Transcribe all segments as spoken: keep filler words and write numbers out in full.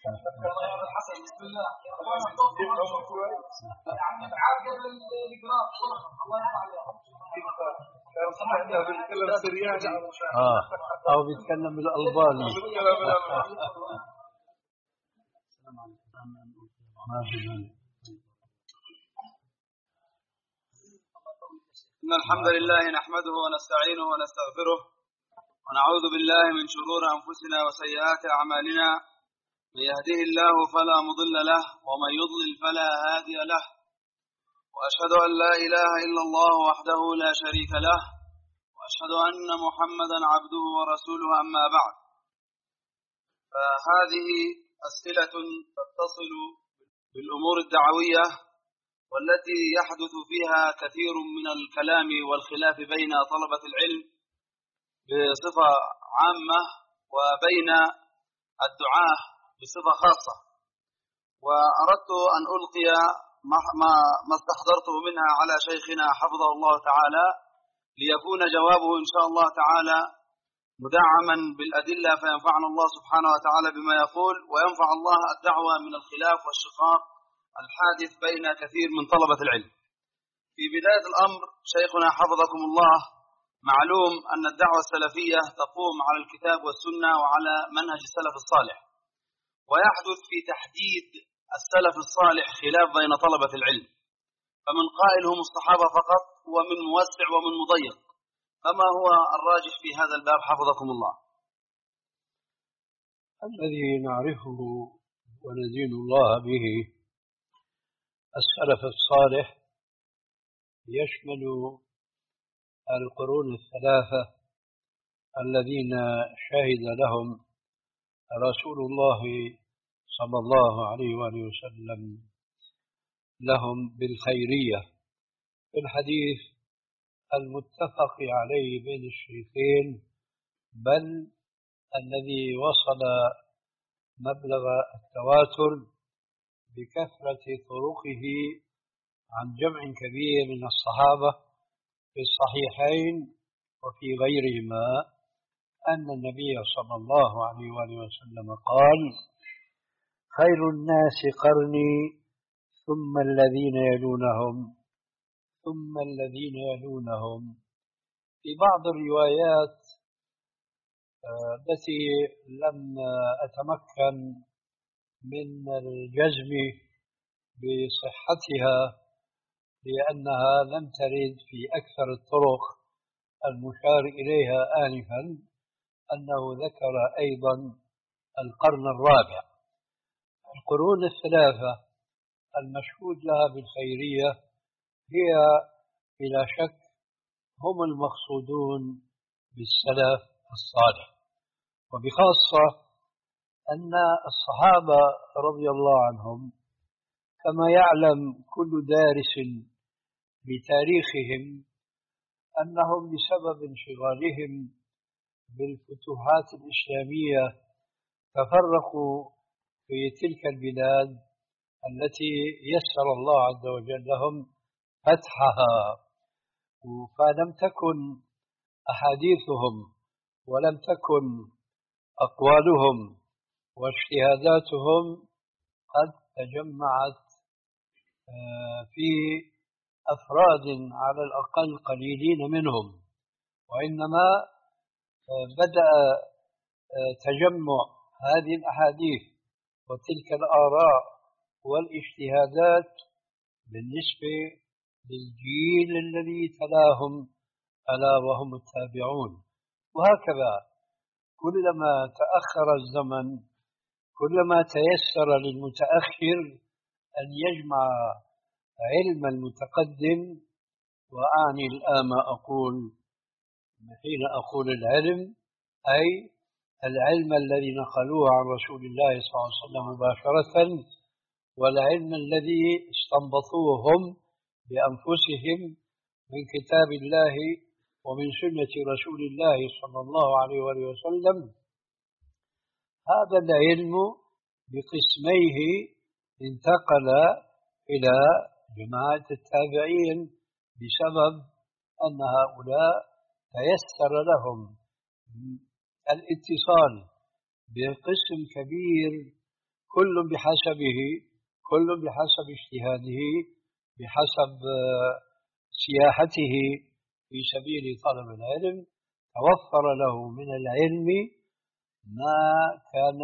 الحسن بسم الله يعني تعال قبل الإقرار الله يرفع اه او بيتكلم بالالباني. ما في إن الحمد لله نحمده ونستعينه ونستغفره ونعوذ بالله من شرور أنفسنا وسيئات أعمالنا. من يهده الله فلا مضل له ومن يضلل فلا هادي له، وأشهد أن لا إله إلا الله وحده لا شريك له، وأشهد أن محمدا عبده ورسوله. أما بعد، فهذه أسئلة تتصل بالأمور الدعوية والتي يحدث فيها كثير من الكلام والخلاف بين طلبة العلم بصفة عامة وبين الدعاة بصفة خاصة، وأردت أن ألقي ما استحضرته منها على شيخنا حفظه الله تعالى، ليكون جوابه إن شاء الله تعالى مدعما بالأدلة، فينفعنا الله سبحانه وتعالى بما يقول، وينفع الله الدعوة من الخلاف والشقاق الحادث بين كثير من طلبة العلم. في بداية الأمر شيخنا حفظكم الله، معلوم أن الدعوة السلفية تقوم على الكتاب والسنة وعلى منهج السلف الصالح، ويحدث في تحديد السلف الصالح خلاف بين طلبة العلم، فمن قائل هم الصحابة فقط، ومن موسع ومن مضيق. فما هو الراجح في هذا الباب حفظكم الله؟ الذي نعرفه وندين الله به السلف الصالح يشمل القرون الثلاثة الذين شهد لهم رسول الله صلى الله عليه وآله وسلم لهم بالخيرية في الحديث المتفق عليه بين الشيخين، بل الذي وصل مبلغ التواتر بكثرة طرقه عن جمع كبير من الصحابة في الصحيحين وفي غيرهما، أن النبي صلى الله عليه وآله وسلم قال: خير الناس قرني ثم الذين يلونهم ثم الذين يلونهم. في بعض الروايات التي لم أتمكن من الجزم بصحتها لأنها لم ترد في أكثر الطرق المشار إليها آنفا، أنه ذكر أيضا القرن الرابع. القرون الثلاثة المشهود لها بالخيرية هي بلا شك هم المقصودون بالسلف الصالح، وبخاصة أن الصحابة رضي الله عنهم كما يعلم كل دارس بتاريخهم أنهم بسبب انشغالهم بالفتوحات الإسلامية تفرقوا في تلك البلاد التي يسر الله عز وجل لهم فتحها، فلم تكن أحاديثهم ولم تكن أقوالهم واجتهاداتهم قد تجمعت في أفراد على الأقل قليلين منهم، وإنما بدأ تجمع هذه الأحاديث وتلك الآراء والاجتهادات بالنسبة للجيل الذي تلاهم ألا وهم التابعون. وهكذا كلما تأخر الزمن كلما تيسر للمتأخر أن يجمع علم المتقدم، وأعني الآن ما أقول حين أقول العلم أي العلم الذي نقلوه عن رسول الله صلى الله عليه وسلم مباشرة، والعلم الذي استنبطوه هم بأنفسهم من كتاب الله ومن سنة رسول الله صلى الله عليه وسلم. هذا العلم بقسميه انتقل إلى جماعة التابعين بسبب أن هؤلاء تيسر لهم الاتصال بقسم كبير كل بحسبه، كل بحسب اجتهاده، بحسب سياحته في سبيل طلب العلم، توفر له من العلم ما كان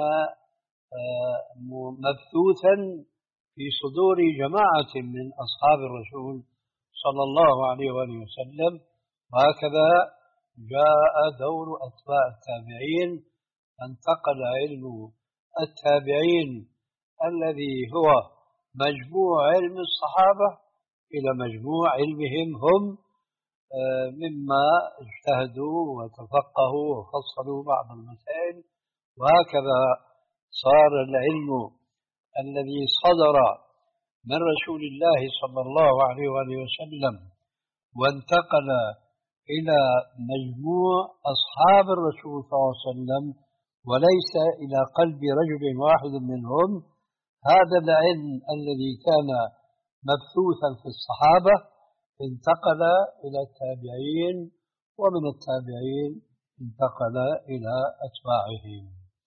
مبثوثا في صدور جماعة من أصحاب الرسول صلى الله عليه وآله وسلم. وهكذا جاء دور أتباع التابعين، انتقل علم التابعين الذي هو مجموع علم الصحابة إلى مجموع علمهم هم، مما اجتهدوا وتفقهوا وفصلوا بعض المسائل. وهكذا صار العلم الذي صدر من رسول الله صلى الله عليه وآله وسلم وانتقل إلى مجموع أصحاب الرسول صلى الله عليه وسلم وليس إلى قلب رجل واحد منهم، هذا العلم الذي كان مبثوثا في الصحابة انتقل إلى التابعين، ومن التابعين انتقل إلى أتباعهم.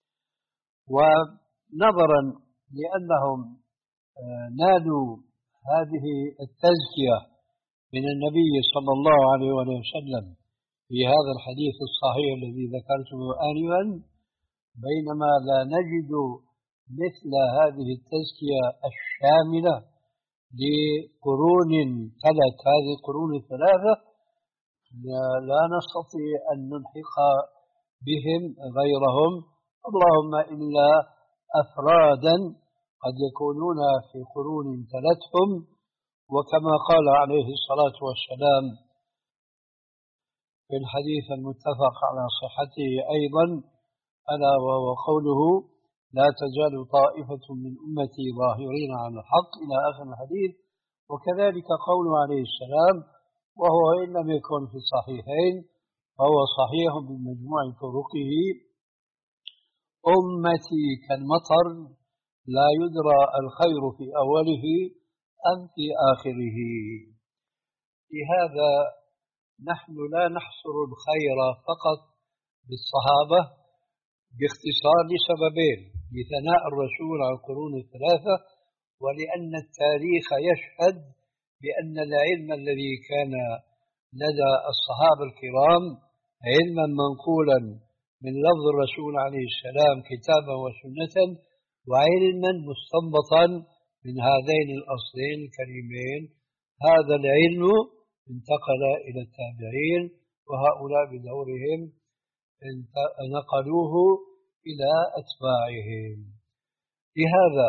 ونظرا لأنهم نالوا هذه التزكية من النبي صلى الله عليه وسلم في هذا الحديث الصحيح الذي ذكرته آنفا، بينما لا نجد مثل هذه التزكية الشاملة لقرون تلت هذه القرون الثلاثة، لا نستطيع أن نلحق بهم غيرهم، اللهم إلا أفرادا قد يكونون في قرون تلتهم. وكما قال عليه الصلاة والسلام في الحديث المتفق على صحته أيضا، ألا وهو قوله: لا تزال طائفة من أمتي ظاهرين على الحق، إلى آخر الحديث. وكذلك قوله عليه السلام، وهو إن لم يكن في الصحيحين فهو صحيح بمجموع طرقه: أمتي كالمطر لا يدرى الخير في أوله أم في آخره. لهذا نحن لا نحصر الخير فقط بالصحابة باختصار لسببين: لثناء الرسول على القرون الثلاثة، ولأن التاريخ يشهد بأن العلم الذي كان لدى الصحابة الكرام علما منقولا من لفظ الرسول عليه السلام كتابا وسنة، وعلما مستنبطا من هذين الأصلين الكريمين. هذا العلم انتقل إلى التابعين، وهؤلاء بدورهم نقلوه إلى أتباعهم. لهذا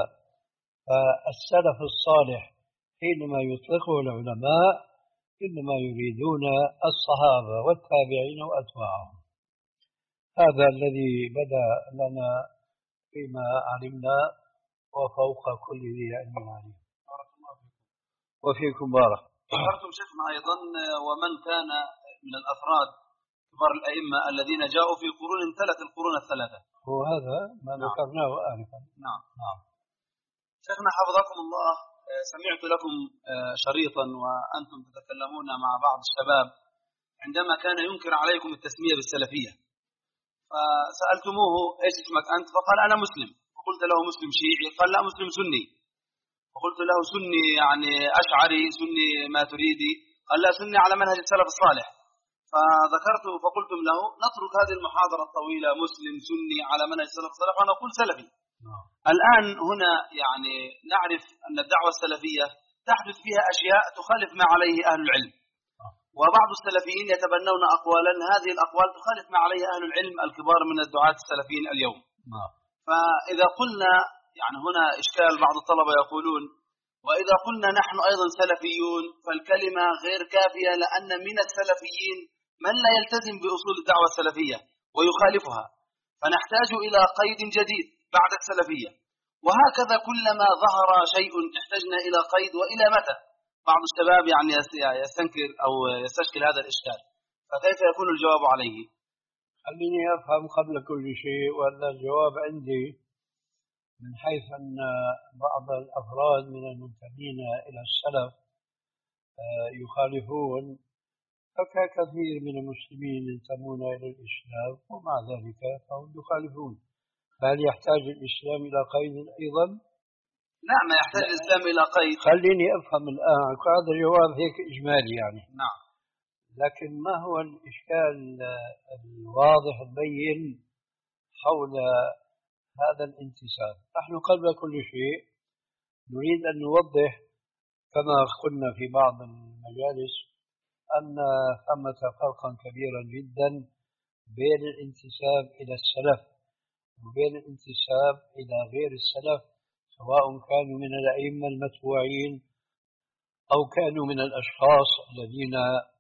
فالسلف الصالح حينما يطلقه العلماء إنما يريدون الصحابة والتابعين وأتباعهم. هذا الذي بدا لنا فيما علمنا، وفوق كل ذي علم عليم. بارك الله فيكم. وفيكم بارك. ذكرتم شيخنا أيضا ومن كان من الأفراد كبار الأئمة الذين جاءوا في قرون ثلاث القرون الثلاثة، هو هذا ما نعم. ذكرناه آنفا. نعم. نعم. شيخنا حفظكم الله، سمعت لكم شريطا وأنتم تتكلمون مع بعض الشباب عندما كان ينكر عليكم التسمية بالسلفية، فسألتموه: إيش اسمك أنت؟ فقال: أنا مسلم. فقلت له: مسلم شيعي؟ قال: لا، مسلم سني. فقلت له: سني يعني أشعري، سني ما تريدي؟ قال: لا، سني على منهج السلف الصالح. فذكرت فقلتم له: نترك هذه المحاضرة الطويلة مسلم سني على منهج السلف الصالح ونقول سلفي. الآن هنا يعني نعرف أن الدعوة السلفية تحدث فيها أشياء تخالف ما عليه أهل العلم، وبعض السلفيين يتبنون أقوالا هذه الأقوال تخالف ما عليه أهل العلم الكبار من الدعاة السلفيين اليوم. فإذا قلنا يعني هنا إشكال، بعض الطلبة يقولون: وإذا قلنا نحن أيضا سلفيون فالكلمة غير كافية، لأن من السلفيين من لا يلتزم بأصول الدعوة السلفية ويخالفها، فنحتاج إلى قيد جديد بعد السلفية. وهكذا كلما ظهر شيء احتجنا إلى قيد، وإلى متى؟ بعض الشباب يعني يستنكر أو يستشكل هذا الإشكال، فكيف يكون الجواب عليه؟ خليني أفهم قبل كل شيء، وأن الجواب عندي من حيث أن بعض الأفراد من المنتمين إلى السلف يخالفون، فكثير من المسلمين ينتمون إلى الإسلام ومع ذلك فهم يخالفون. هل يحتاج الإسلام إلى قيد أيضا؟ لا، ما يحتاج الإسلام إلى قيد. خليني أفهم الآن، هذا جواب هيك إجمالي يعني. نعم. لكن ما هو الإشكال الواضح البين حول هذا الانتساب؟ نحن قبل كل شيء نريد أن نوضح كما قلنا في بعض المجالس أن ثمة فرقا كبيرا جدا بين الانتساب إلى السلف وبين الانتساب إلى غير السلف، سواء كانوا من الأئمة المتبوعين أو كانوا من الأشخاص الذين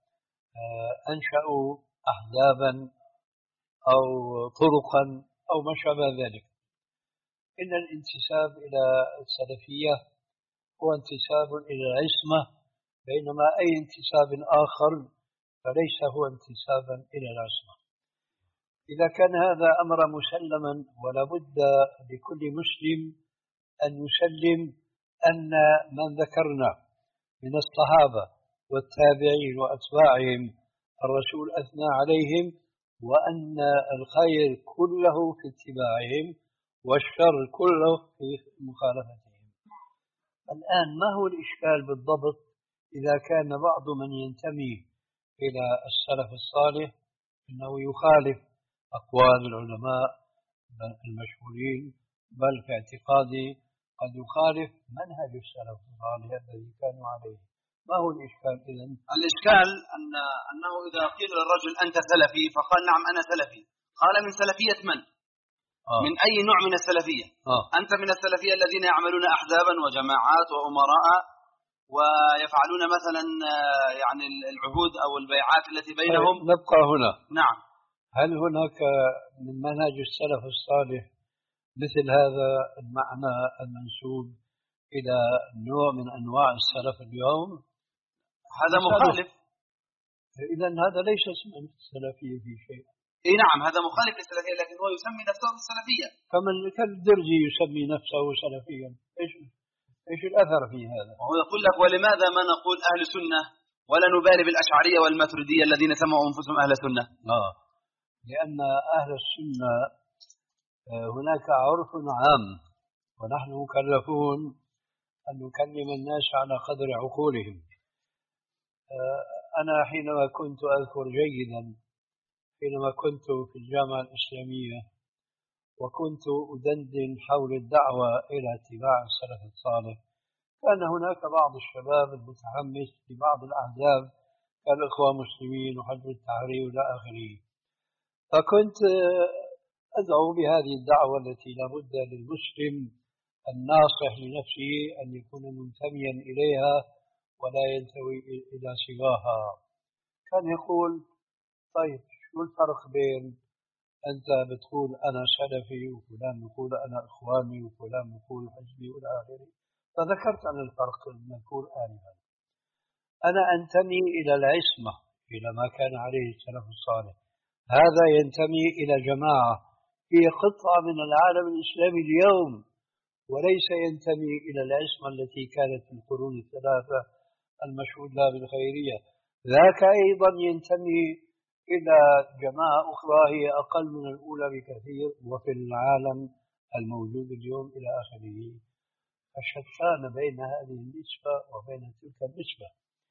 أنشأوا أحزابا أو طرقا أو ما شابه ذلك. إن الانتساب إلى السلفية هو انتساب إلى العصمة، بينما أي انتساب آخر فليس هو انتسابا إلى العصمة. إذا كان هذا أمر مسلما، ولا بد لكل مسلم أن يسلم أن من ذكرنا من الصحابة والتابعين وأتباعهم الرسول أثنى عليهم، وأن الخير كله في اتباعهم والشر كله في مخالفتهم. الآن ما هو الإشكال بالضبط إذا كان بعض من ينتمي إلى السلف الصالح إنه يخالف أقوال العلماء المشهورين، بل في اعتقادي قد يخالف منهج السلف الصالح الذي كانوا عليه؟ ما هو الإشكال إذن؟ الإشكال أن أنه إذا قيل للرجل أنت سلفي فقال نعم أنا سلفي، قال من سلفية من؟ آه. من أي نوع من السلفية؟ آه. أنت من السلفية الذين يعملون أحزابا وجماعات وأمراء ويفعلون مثلا يعني العهود أو البيعات التي بينهم. نبقى هنا. نعم. هل هناك من منهج السلف الصالح مثل هذا المعنى المنسوب إلى نوع من أنواع السلف اليوم؟ هذا مخالف. إذن هذا ليس اسمه السلفية في شيء. اي نعم، هذا مخالف للسلفية، لكن هو يسمي نفسه السلفية. فمن كالدرزي يسمي نفسه سلفيا، ايش ايش الأثر في هذا؟ وهو يقول لك ولماذا ما نقول أهل سنة ولا نبالي بالأشعرية والماتريدية الذين سموا أنفسهم أهل سنة؟ آه. لأن أهل السنة هناك عرف عام، ونحن مكلفون أن نكلم الناس على قدر عقولهم. أنا حينما كنت أذكر جيدا حينما كنت في الجامعة الإسلامية وكنت أدندن حول الدعوة إلى اتباع السلف الصالح، كان هناك بعض الشباب المتحمس لبعض الأحزاب كالإخوة المسلمين وحزب التحرير إلى آخره، فكنت أدعو بهذه الدعوة التي لا بد للمسلم الناصح لنفسه أن يكون منتميا إليها ولا ينتمي إلى سواها. كان يقول طيب شو الفرق بين أنت بتقول أنا سلفي وفلان يقول أنا إخواني وفلان يقول حزبي إلى آخره؟ فذكرت أنا الفرق المذكور آنفا. أنا أنتمي إلى العصمة، إلى ما كان عليه السلف الصالح. هذا ينتمي إلى جماعة هي قطعة من العالم الإسلامي اليوم، وليس ينتمي إلى العصمة التي كانت في القرون الثلاثة المشهود لها بالخيرية. ذاك أيضا ينتمي إلى جماعة أخرى هي أقل من الأولى بكثير وفي العالم الموجود اليوم إلى آخره. فشتان بين هذه النسبة وبين تلك النسبة.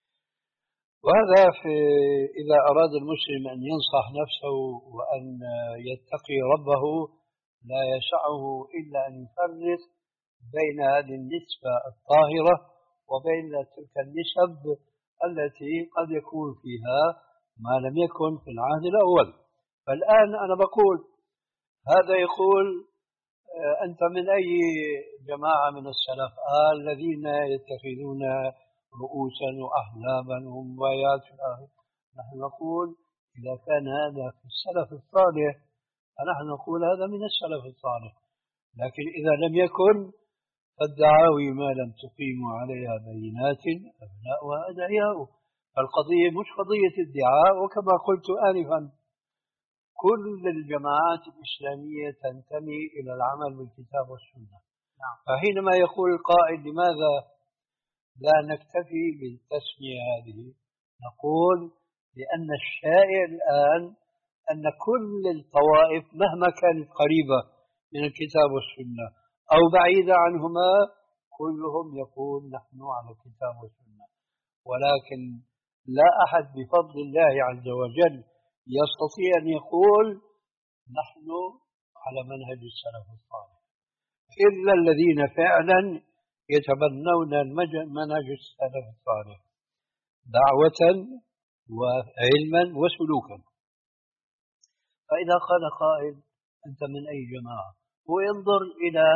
وهذا في إذا أراد المسلم أن ينصح نفسه وأن يتقي ربه لا يسعه إلا أن يفرق بين هذه النسبة الطاهرة وبين تلك النسب التي قد يكون فيها ما لم يكن في العهد الأول. فالآن أنا بقول هذا يقول أنت من أي جماعة من السلف؟ آه الذين يتخذون رؤوسا وأحزابا ومبايات في الآخر. نحن نقول إذا كان هذا في السلف الصالح فنحن نقول هذا من السلف الصالح، لكن إذا لم يكن فالدعاوي ما لم تقيموا عليها بينات أبناؤها أدعياء. فالقضية مش قضية ادعاء، وكما قلت آنفا كل الجماعات الإسلامية تنتمي إلى العمل بالكتاب والسنة. نعم. فحينما يقول القائل لماذا لا نكتفي بالتسمية هذه، نقول لأن الشائع الآن أن كل الطوائف مهما كانت قريبة من الكتاب والسنة أو بعيدة عنهما كلهم يقول نحن على الكتاب والسنة. ولكن لا أحد بفضل الله عز وجل يستطيع أن يقول نحن على منهج السلف الصالح إلا الذين فعلا يتبنون منهج السلف الصالح دعوة وعلما وسلوكا. فإذا قال قائل أنت من أي جماعة وينظر إلى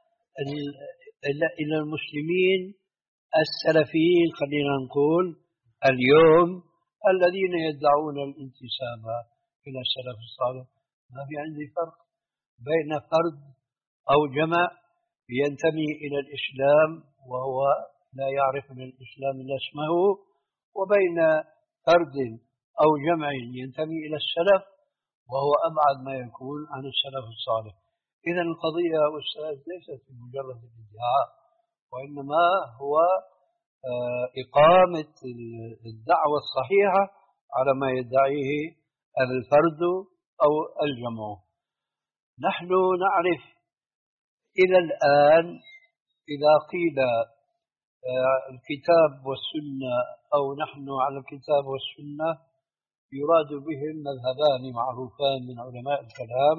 إلى المسلمين السلفيين خلينا نقول اليوم الذين يدعون الانتساب إلى السلف الصالح، ما في عندي فرق بين فرد أو جمع ينتمي إلى الإسلام وهو لا يعرف من الإسلام إلا اسمه، وبين فرد أو جمع ينتمي إلى السلف وهو أبعد ما يكون عن السلف الصالح. إذا القضية يا أستاذ ليست مجرد الادعاء، وإنما هو إقامة الدعوة الصحيحة على ما يدعيه الفرد أو الجمع. نحن نعرف إلى الآن إذا قيل الكتاب والسنة أو نحن على الكتاب والسنة يراد بهم مذهبان معروفان من علماء الكلام،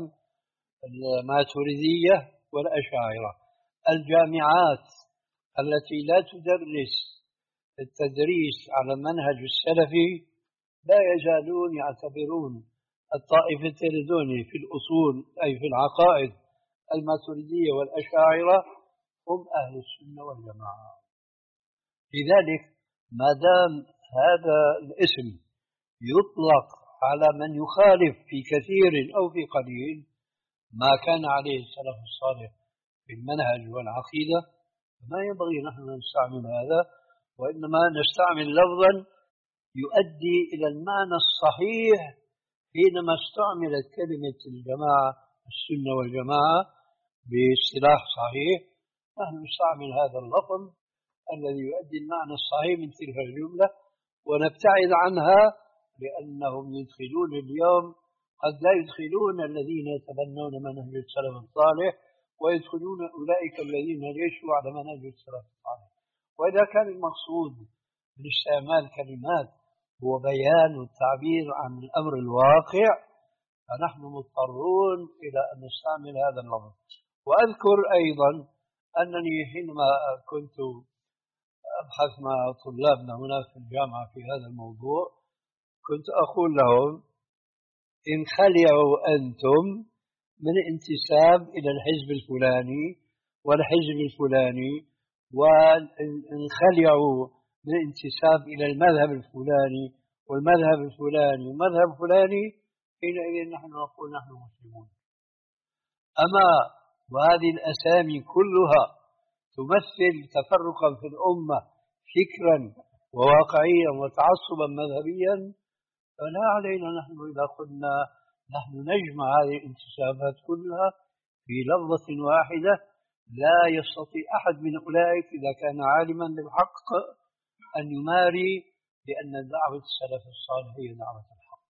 الماتريدية والأشاعرة. الجامعات التي لا تدرس التدريس على المنهج السلفي لا يزالون يعتبرون الطائفتين دون في الأصول أي في العقائد الماتريدية والأشاعرة هم أهل السنة والجماعة. لذلك ما دام هذا الاسم يطلق على من يخالف في كثير أو في قليل ما كان عليه السلف الصالح في المنهج والعقيدة، ما ينبغي نحن أن نستعمل هذا، وإنما نستعمل لفظا يؤدي إلى المعنى الصحيح. حينما استعملت كلمة الجماعة السنة والجماعة باصطلاح صحيح نحن نستعمل هذا اللفظ الذي يؤدي المعنى الصحيح من تلك الجملة ونبتعد عنها، لأنهم يدخلون اليوم قد لا يدخلون الذين يتبنون منهج السلف الصالح ويدخلون أولئك الذين ليسوا على منهج السلف الصالح. وإذا كان المقصود من استعمال كلمات هو بيان والتعبير عن الأمر الواقع فنحن مضطرون إلى أن نستعمل هذا اللفظ. وأذكر أيضا أنني حينما كنت أبحث مع طلابنا هنا في الجامعة في هذا الموضوع كنت أقول لهم إن خلعوا أنتم من انتساب إلى الحزب الفلاني والحزب الفلاني وإن خلعوا من انتساب إلى المذهب الفلاني والمذهب الفلاني والمذهب الفلاني حينئذ نحن نقول نحن مسلمون. أما وهذه الأسامي كلها تمثل تفرقا في الأمة فكرا وواقعيا وتعصبا مذهبيا فلا علينا نحن إذا قلنا نحن نجمع هذه الانتسابات كلها في لفظة واحدة. لا يستطيع أحد من أولئك إذا كان عالما بالحق أن يماري لأن دعوة السلف الصالح هي دعوة الحق.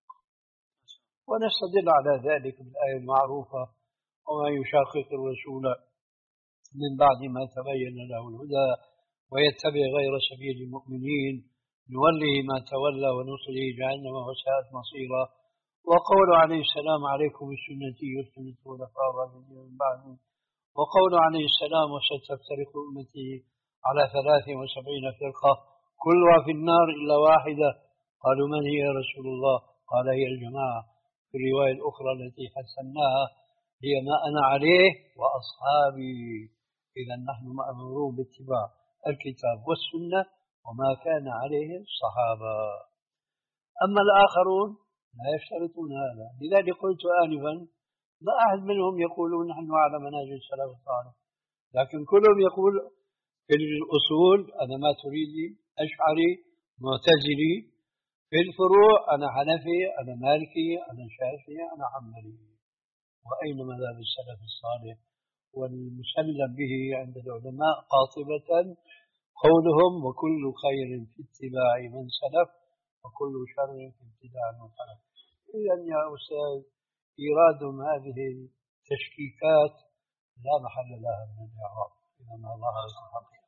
ونستدل على ذلك بالآية المعروفة وما يشاقق الرسول من بعد ما تبين له الهدى ويتبع غير سبيل المؤمنين نوله ما تولى ونصله جهنم وساءت مصيرا. وقول عليه السلام عليكم بسنتي وسنة الخلفاء الراشدين من بعدي. وقول عليه السلام وستفترق أمتي على ثلاث وسبعين فرقة كلها في النار إلا واحدة. قالوا من هي يا رسول الله؟ قال هي الجماعة. في الرواية الأخرى التي حسناها هي ما أنا عليه وأصحابي. إذا نحن مأمورون باتباع الكتاب والسنة وما كان عليه الصحابة. أما الآخرون لا يشترطون هذا. لذلك قلت آنفا لا أحد منهم يقولون نحن على منهج السلف الصالح، لكن كلهم يقول في الأصول أنا ماتريدي أشعري معتزلي، في الفروع أنا حنفي أنا مالكي أنا شافعي أنا حنبلي. وأين مذهب السلف الصالح والمسلم به عند العلماء قاطبة قولهم وكل خير في اتباع من سلف وكل شر في ابتداع من خلف. إذا يا أستاذ إيرادهم هذه التشكيكات لا محل لها من الإعراب إذا ما ظهرت الحقيقة.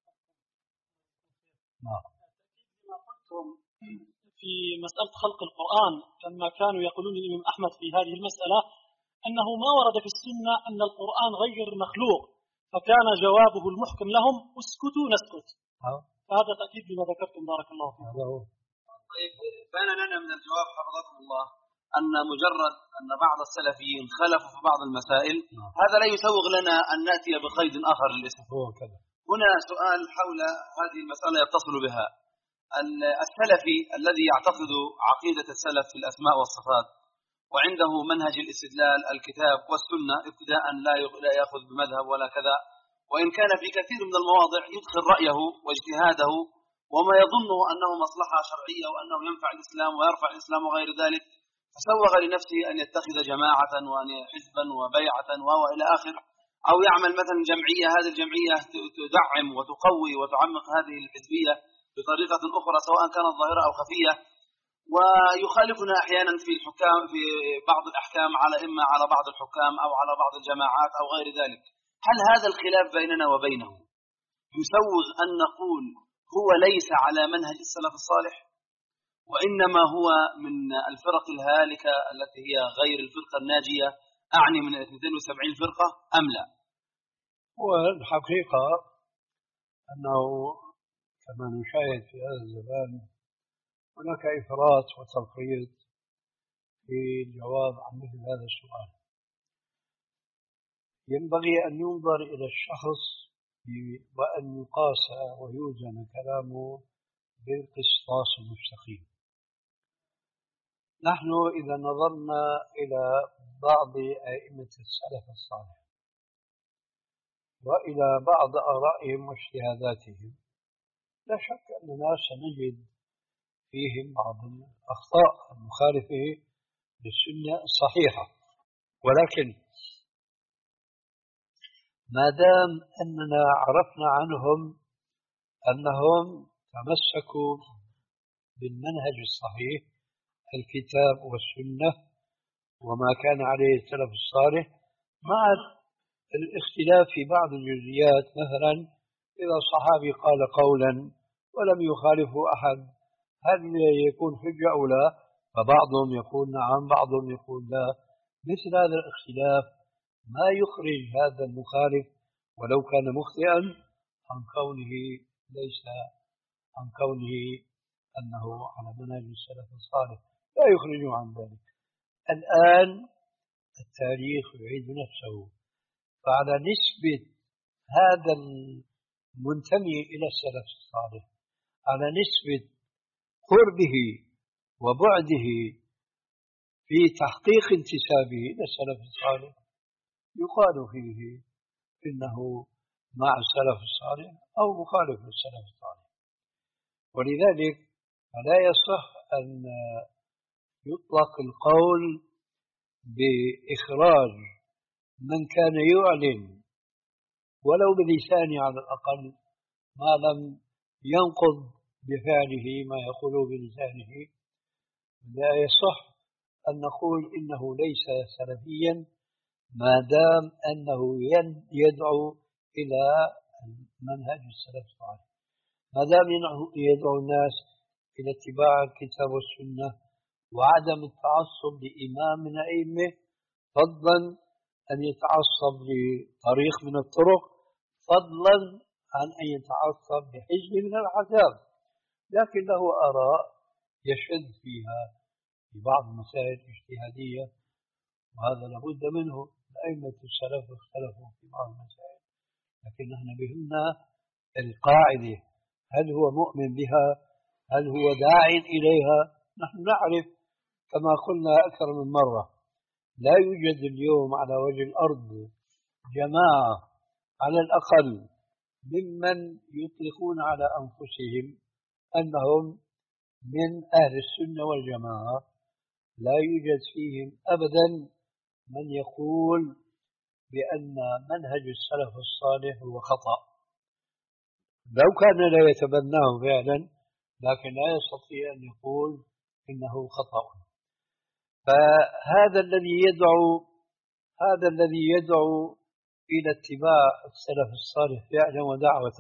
نعم. ما قلتم في مسألة خلق القرآن لما كانوا يقولون للإمام أحمد في هذه المسألة أنه ما ورد في السنة أن القرآن غير مخلوق، فكان جوابه المحكم لهم اسكتوا نسكت. هذا تأكيد لما ذكرتم بارك الله فيكم. طيب بان لنا من الجواب حفظكم الله أن مجرد أن بعض السلفيين خلفوا في بعض المسائل هذا لا يسوغ لنا أن نأتي بقيد آخر للاسم. هنا سؤال حول هذه المسألة يتصل بها. السلفي الذي يعتقد عقيدة السلف في الأسماء والصفات وعنده منهج الاستدلال الكتاب والسنة ابتداء لا يأخذ بمذهب ولا كذا، وإن كان في كثير من المواضع يدخل رأيه واجتهاده وما يظنه أنه مصلحة شرعية وأنه ينفع الإسلام ويرفع الإسلام وغير ذلك، فسوغ لنفسه أن يتخذ جماعة وأن حزبا وبيعة وإلى آخر، أو يعمل مثلا جمعية، هذه الجمعية تدعم وتقوي وتعمق هذه الحزبية بطريقة أخرى سواء كانت ظاهرة أو خفية، ويخالفنا أحيانا في الحكام في بعض الأحكام على إما على بعض الحكام أو على بعض الجماعات أو غير ذلك. هل هذا الخلاف بيننا وبينه يسوغ أن نقول هو ليس على منهج السلف الصالح وإنما هو من الفرق الهالكة التي هي غير الفرقة الناجية، أعني من اثنتين وسبعين فرقة أم لا؟ والحقيقة أنه كما نشاهد في هذا الزمان هناك إفراط وتفريط في الجواب عن مثل هذا السؤال. ينبغي أن ينظر إلى الشخص وأن يقاس ويوزن كلامه بالقسطاس المستقيم. نحن إذا نظرنا إلى بعض أئمة السلف الصالح وإلى بعض آرائهم واجتهاداتهم لا شك أننا سنجد فيهم بعض الأخطاء المخالفة للسنة الصحيحة، ولكن ما دام أننا عرفنا عنهم أنهم تمسكوا بالمنهج الصحيح الكتاب والسنة وما كان عليه السلف الصالح مع الاختلاف في بعض الجزئيات، مثلا إذا الصحابي قال قولا ولم يخالفه أحد هل يكون حجة أو لا؟ فبعضهم يقول نعم بعضهم يقول لا. مثل هذا الاختلاف ما يخرج هذا المخالف ولو كان مخطئا عن كونه ليس عن كونه أنه على منهج السلف الصالح، لا يخرجه عن ذلك. الآن التاريخ يعيد نفسه، فعلى نسبة هذا المنتمي إلى السلف الصالح على نسبة قربه وبعده في تحقيق انتسابه إلى السلف الصالح يقال فيه إنه مع السلف الصالح أو مخالف للسلف الصالح. ولذلك فلا يصح أن يطلق القول بإخراج من كان يعلن ولو بلسانه على الأقل ما لم ينقض بفعله ما يقوله بلسانه. لا يصح أن نقول إنه ليس سلفيا ما دام أنه يدعو إلى منهج السلف الصالح، ما دام يدعو الناس إلى اتباع الكتاب والسنة وعدم التعصب لإمام من أئمة، فضلا أن يتعصب لطريق من الطرق، فضلا عن أن يتعصب لحزب من الأحزاب، لكن له آراء يشد فيها في بعض المسائل الاجتهادية وهذا لابد منه. أئمة السلف اختلفوا في بعض المسائل، لكن نحن بهمنا القاعدة، هل هو مؤمن بها؟ هل هو داع إليها؟ نحن نعرف كما قلنا أكثر من مرة لا يوجد اليوم على وجه الأرض جماعة على الأقل ممن يطلقون على أنفسهم أنهم من أهل السنة والجماعة، لا يوجد فيهم أبدا من يقول بأن منهج السلف الصالح هو خطأ، لو كان لا يتبناه فعلا لكن لا يستطيع أن يقول إنه خطأ. فهذا الذي يدعو هذا الذي يدعو إلى اتباع السلف الصالح فعلا ودعوة،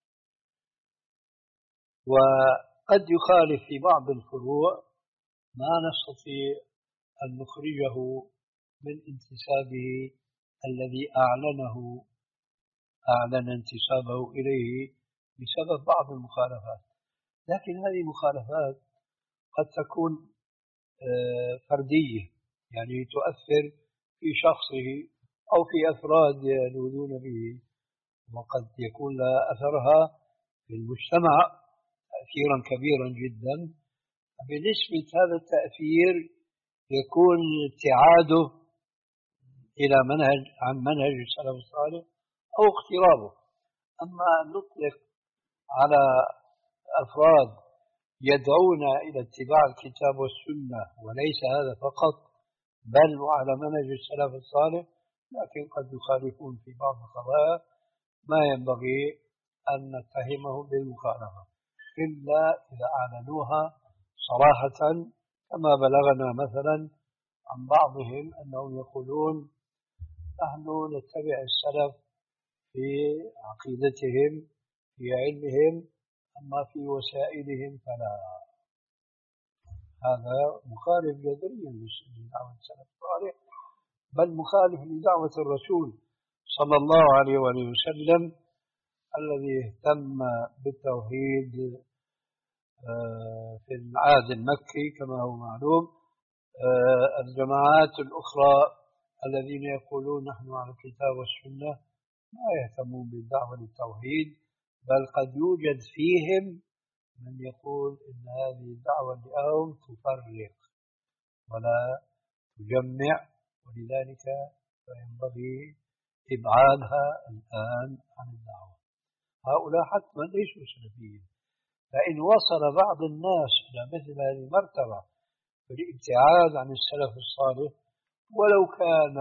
وقد يخالف في بعض الفروع ما نستطيع أن نخرجه من انتسابه الذي أعلنه أعلن انتسابه إليه بسبب بعض المخالفات. لكن هذه المخالفات قد تكون فردية، يعني تؤثر في شخصه أو في أفراد يلوذون به، وقد يكون لها أثرها في المجتمع تأثيرا كبيرا جدا. بنسبة هذا التأثير يكون ابتعاده إلى منهج عن منهج السلف الصالح أو اقترابه. أما أن نطلق على أفراد يدعون إلى اتباع الكتاب والسنة وليس هذا فقط بل وعلى منهج السلف الصالح، لكن قد يخالفون في بعض القضايا ما ينبغي أن نتهمهم بالمخالفة إلا إذا أعلنوها صراحة، كما بلغنا مثلا عن بعضهم أنهم يقولون نحن نتبع السلف في عقيدتهم في علمهم، أما في وسائلهم فلا. هذا مخالف جذريا لدعوة السلف الصالح، بل مخالف لدعوة الرسول صلى الله عليه وآله وسلم الذي اهتم بالتوحيد في العهد المكي كما هو معلوم. الجماعات الأخرى الذين يقولون نحن على الكتاب والسنة ما يهتمون بالدعوة للتوحيد، بل قد يوجد فيهم من يقول إن هذه الدعوة اليوم تفرق ولا تجمع، ولذلك فينبغي إبعادها الآن عن الدعوة. هؤلاء حتما ليسوا سلفيين، فإن وصل بعض الناس إلى مثل هذه المرتبة بالابتعاد عن السلف الصالح ولو كان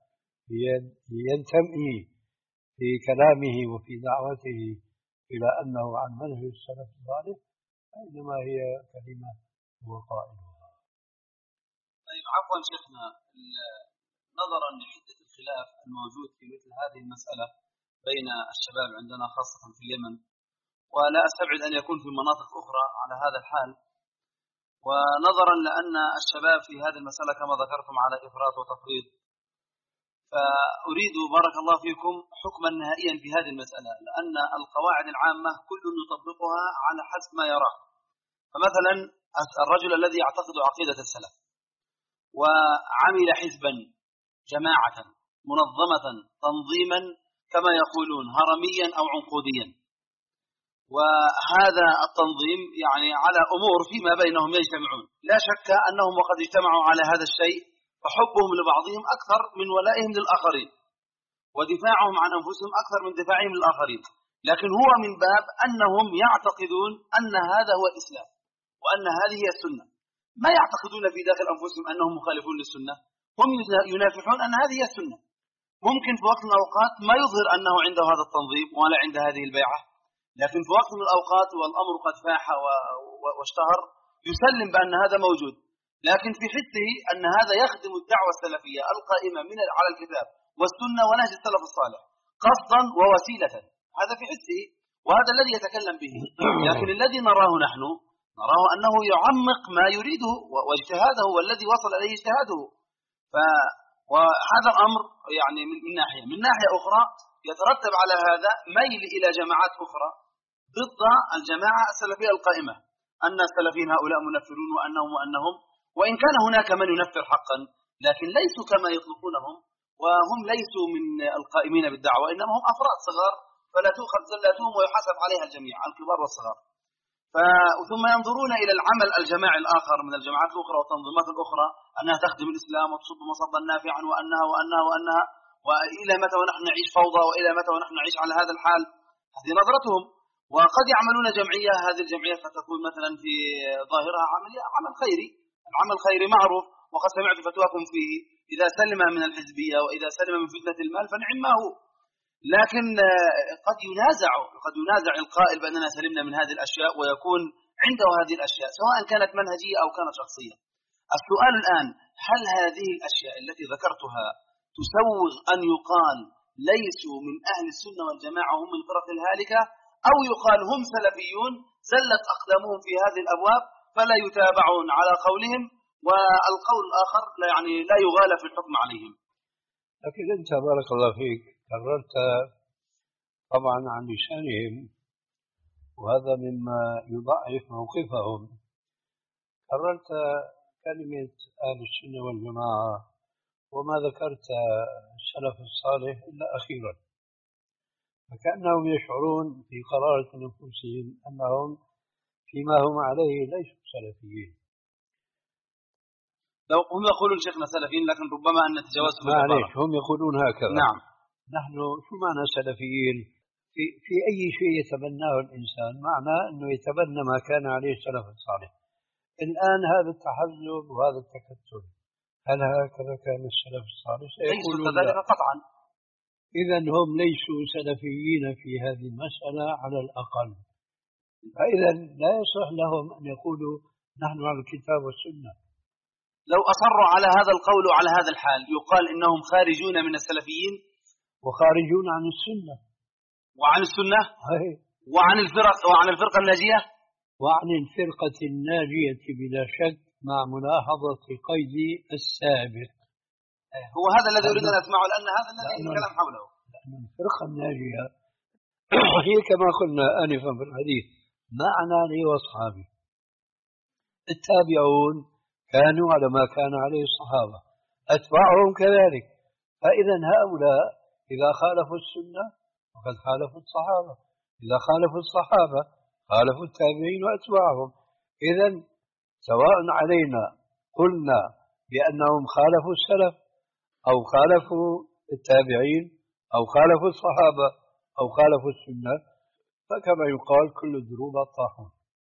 ينتمي في كلامه وفي دعوته إلى أنه عن منهج السلف الصالح، فإنما هي كلمة هو قائلها. طيب عفوا شيخنا، نظرا لحدة الخلاف الموجود في مثل هذه المسألة بين الشباب عندنا خاصة في اليمن، ولا أستبعد أن يكون في مناطق أخرى على هذا الحال، ونظرا لأن الشباب في هذه المسألة كما ذكرتم على إفراط وتفريط، فأريد بارك الله فيكم حكما نهائيا في هذه المسألة، لأن القواعد العامة كل يطبقها على حسب ما يراه. فمثلا الرجل الذي يعتقد عقيدة السلف وعمل حزبا جماعة منظمة تنظيما كما يقولون هرميا أو عنقوديا، وهذا التنظيم يعني على أمور فيما بينهم يجتمعون، لا شك أنهم وقد اجتمعوا على هذا الشيء فحبهم لبعضهم أكثر من ولائهم للآخرين، ودفاعهم عن أنفسهم أكثر من دفاعهم للآخرين، لكن هو من باب أنهم يعتقدون أن هذا هو الإسلام وأن هذه هي السنة، ما يعتقدون في داخل أنفسهم أنهم مخالفون للسنة، هم ينافحون أن هذه هي السنة. ممكن في وقت من الأوقات ما يظهر أنه عنده هذا التنظيم ولا عنده هذه البيعة، لكن في وقت من الأوقات والأمر قد فاح واشتهر يسلم بأن هذا موجود، لكن في حسه أن هذا يخدم الدعوة السلفية القائمة من على الكتاب والسنة ونهج السلف الصالح قصدا ووسيلة، هذا في حسه وهذا الذي يتكلم به. لكن الذي نراه نحن نراه أنه يعمق ما يريده واجتهاده والذي وصل إليه اجتهاده. ف وهذا الأمر يعني من ناحية، من ناحية أخرى يترتب على هذا ميل إلى جماعات أخرى ضد الجماعة السلفية القائمة، أن السلفيين هؤلاء منفرون وأنهم وأنهم، وإن كان هناك من ينفر حقا لكن ليسوا كما يطلقونهم، وهم ليسوا من القائمين بالدعوة، إنما هم أفراد صغار فلا تؤخذ زلاتهم ويحاسب عليها الجميع الكبار والصغار. ثم ينظرون إلى العمل الجماعي الآخر من الجماعات الأخرى والتنظيمات الأخرى أنها تخدم الإسلام وتصب مصبا نافعا وأنها وأنها وأنها وإلى متى ونحن نعيش فوضى وإلى متى ونحن نعيش على هذا الحال. هذه نظرتهم. وقد يعملون جمعية، هذه الجمعية قد تكون مثلا في ظاهرها عملية عمل خيري، العمل الخيري معروف، وقد سمعت فتواكم فيه إذا سلم من الحزبية وإذا سلم من فتنة المال فنعم ما هو. لكن قد ينازع قد ينازع القائل بأننا سلمنا من هذه الأشياء ويكون عنده هذه الأشياء سواء كانت منهجية أو كانت شخصية. السؤال الآن، هل هذه الأشياء التي ذكرتها تسوغ أن يقال ليسوا من أهل السنة والجماعة، هم من الفرق الهالكة، أو يقال هم سلفيون زلت أقدامهم في هذه الأبواب فلا يتابعون على قولهم، والقول الآخر لا يعني لا يغالى في الحكم عليهم. لكن أنت بارك الله فيك قررت طبعا عن لسانهم، وهذا مما يضعف موقفهم، قررت كلمة أهل السنة والجماعة وما ذكرت السلف الصالح إلا أخيرا، فكأنهم يشعرون في قرارة نفوسهم أنهم فيما هم عليه ليسوا سلفيين. لو هم يقولون شيخنا سلفيين، لكن ربما أن نتجاوز معليش، هم يقولون هكذا. نعم. نحن شو معنى سلفيين؟ في, في أي شيء يتبناه الإنسان معنى أنه يتبنى ما كان عليه السلف الصالح. الآن هذا التحزب وهذا التكتل، هل هكذا كان السلف الصالح؟ ليسوا كذلك قطعا. إذا هم ليسوا سلفيين في هذه المسألة على الأقل، فإذا لا يصح لهم أن يقولوا نحن على الكتاب والسنة. لو أصروا على هذا القول وعلى هذا الحال يقال إنهم خارجون من السلفيين وخارجون عن السنة وعن السنة هي. وعن الفرق وعن الفرقة الناجية وعن الفرقة الناجية بلا شك، مع ملاحظة قيد السابق. هو هذا الذي أريد أن أسمعه، لأن هذا الذي الكلام حوله. لأن الفرقة الناجية هي كما قلنا آنفا في الحديث معنا لي وأصحابي. التابعون كانوا على ما كان عليه الصحابة، أتباعهم كذلك، فإذا هؤلاء إذا خالفوا السنة فقد خالفوا الصحابة، إذا خالفوا الصحابة خالفوا التابعين وأتباعهم. إذا سواء علينا قلنا بأنهم خالفوا السلف أو خالفوا التابعين أو خالفوا الصحابة أو خالفوا السنة، فكما يقال كل الذنوب طاحون.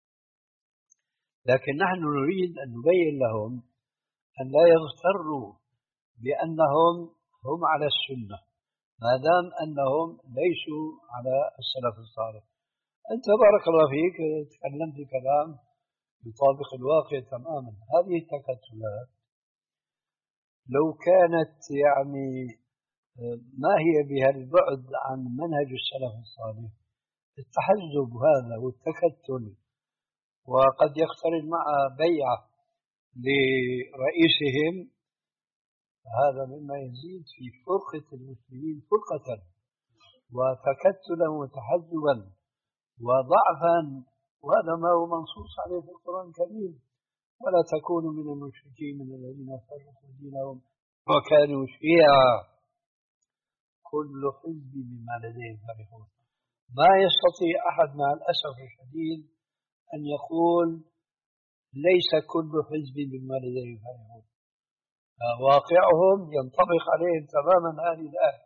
لكن نحن نريد أن نبين لهم أن لا يغتروا بأنهم هم على السنة ما دام أنهم ليسوا على السلف الصالح. أنت بارك الله فيك تكلمت كلام يطابق الواقع تماما. هذه التكتلات لو كانت يعني ما هي بها البعد عن منهج السلف الصالح، التحزب هذا والتكتل، وقد يقترن مع بيعة لرئيسهم، هذا مما يزيد في فرقة المسلمين فرقة وتكتلا وتحزبا وضعفا، وهذا ما هو منصوص عليه في القرآن الكريم: ولا تكونوا من المشركين من الذين فرقوا دينهم وكانوا شيعا كل حزب بما لديهم فرحون. ما يستطيع أحد مع الأسف الشديد أن يقول ليس كل حزب بما لديهم فرحون. واقعهم ينطبق عليهم تماما هذه الآية: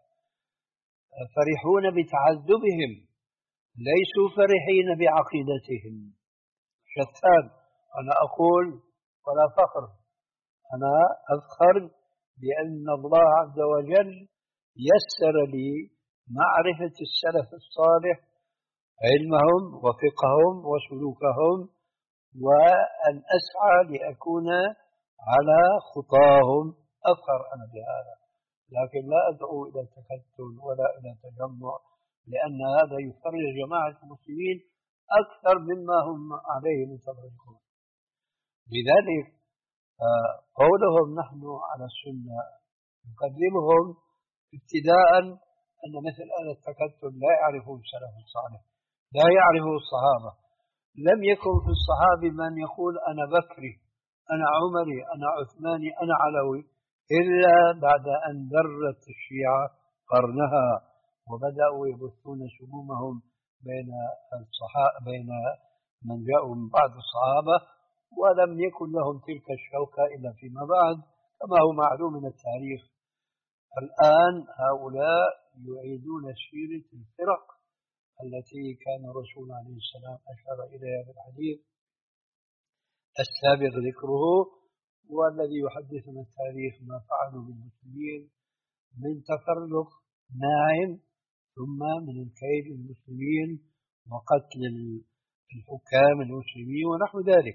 فرحون بتعذبهم ليسوا فرحين بعقيدتهم. شتان. أنا أقول ولا فخر، أنا أفخر بأن الله عز وجل يسر لي معرفة السلف الصالح، علمهم وفقههم وسلوكهم، وأن أسعى لأكون على خطاهم. أفخر أنا بهذا، لكن لا أدعو إلى التكتل ولا إلى التجمع، لأن هذا يفرج جماعة المسلمين أكثر مما هم عليه متفرقون. لذلك قولهم نحن على السنة يقدمهم ابتداء أن مثل هذا التكتل لا يعرفه السلف الصالح، لا يعرفه الصحابة. لم يكن في الصحابة من يقول أنا بكري، أنا عمري، أنا عثماني، أنا علوي، إلا بعد أن درت الشيعة قرنها وبدأوا يبثون سمومهم بين الصحابة، بين من جاءوا من بعد الصحابة، ولم يكن لهم تلك الشوكة إلا فيما بعد، كما هو معلوم من التاريخ. الآن هؤلاء يعيدون سيرة الفرق التي كان الرسول عليه السلام أشار إليها في الحديث السابق ذكره، والذي يحدثنا التاريخ ما فعلوا بالمسلمين من تفرق ناعم، ثم من الكيد المسلمين وقتل الحكام المسلمين ونحو ذلك.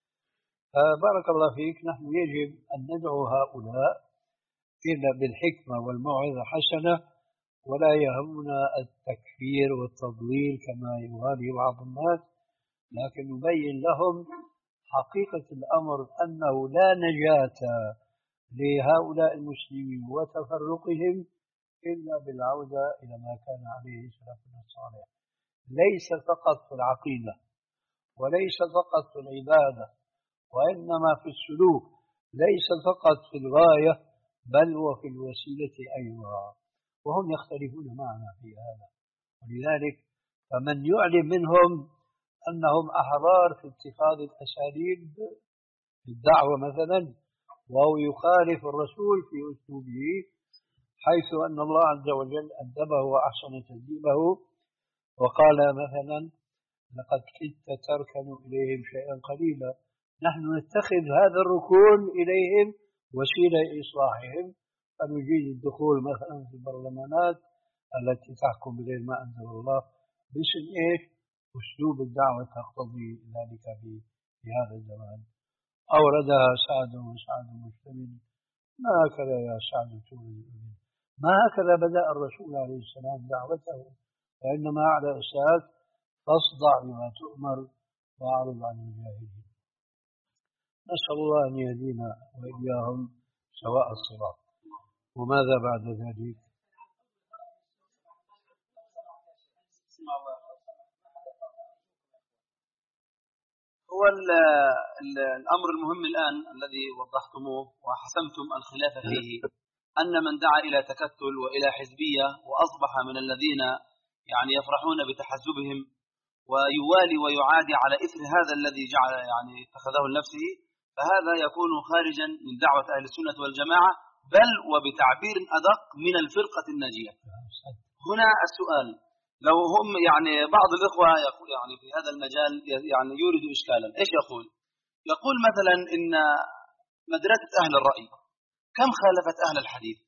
فبارك الله فيك، نحن يجب أن ندعو هؤلاء إلا بالحكمة والموعظة الحسنة، ولا يهمنا التكفير والتضليل كما يوالي بعض الناس، لكن نبين لهم حقيقة الأمر أنه لا نجاة لهؤلاء المسلمين وتفرقهم إلا بالعودة إلى ما كان عليه سلفنا الصالح، ليس فقط في العقيدة وليس فقط في العبادة، وإنما في السلوك، ليس فقط في الغاية بل وفي الوسيلة أيضا، وهم يختلفون معنا في هذا. ولذلك فمن يعلم منهم أنهم أحرار في اتخاذ الأساليب في الدعوة مثلا، وهو يخالف الرسول في أسلوبه، حيث أن الله عز وجل أدبه وأحسن تدبيبه وقال مثلا لقد كدت تركن إليهم شيئا قليلا، نحن نتخذ هذا الركون إليهم وسيلة إصلاحهم، فنجيد الدخول مثلا في البرلمانات التي تحكم بغير ما أنزل الله باسم إيش؟ أسلوب الدعوة تقتضي ذلك في هذا الزمان. أوردها سعد وسعد مجتمل، ما هكذا يا سعد تولد، ما هكذا بدأ الرسول عليه السلام دعوته، وإنما على أساس فاصدع بما تؤمر وأعرض عن الجاهلين. نسأل الله أن يهدينا وإياهم سواء الصراط. وماذا بعد ذلك؟ هو ال ال الأمر المهم الآن الذي وضحتموه وحسمتم الخلاف فيه أن من دعا إلى تكتل وإلى حزبية وأصبح من الذين يعني يفرحون بتحزبهم ويوالي ويعادي على إثر هذا الذي جعل يعني اتخذه لنفسه، فهذا يكون خارجا من دعوة أهل السنة والجماعة، بل وبتعبير أدق من الفرقة الناجية. هنا السؤال، لو هم يعني بعض الإخوة يقول يعني في هذا المجال يعني يورد إشكالا، إيش يقول؟ يقول مثلا إن مدرسة أهل الرأي كم خالفت أهل الحديث،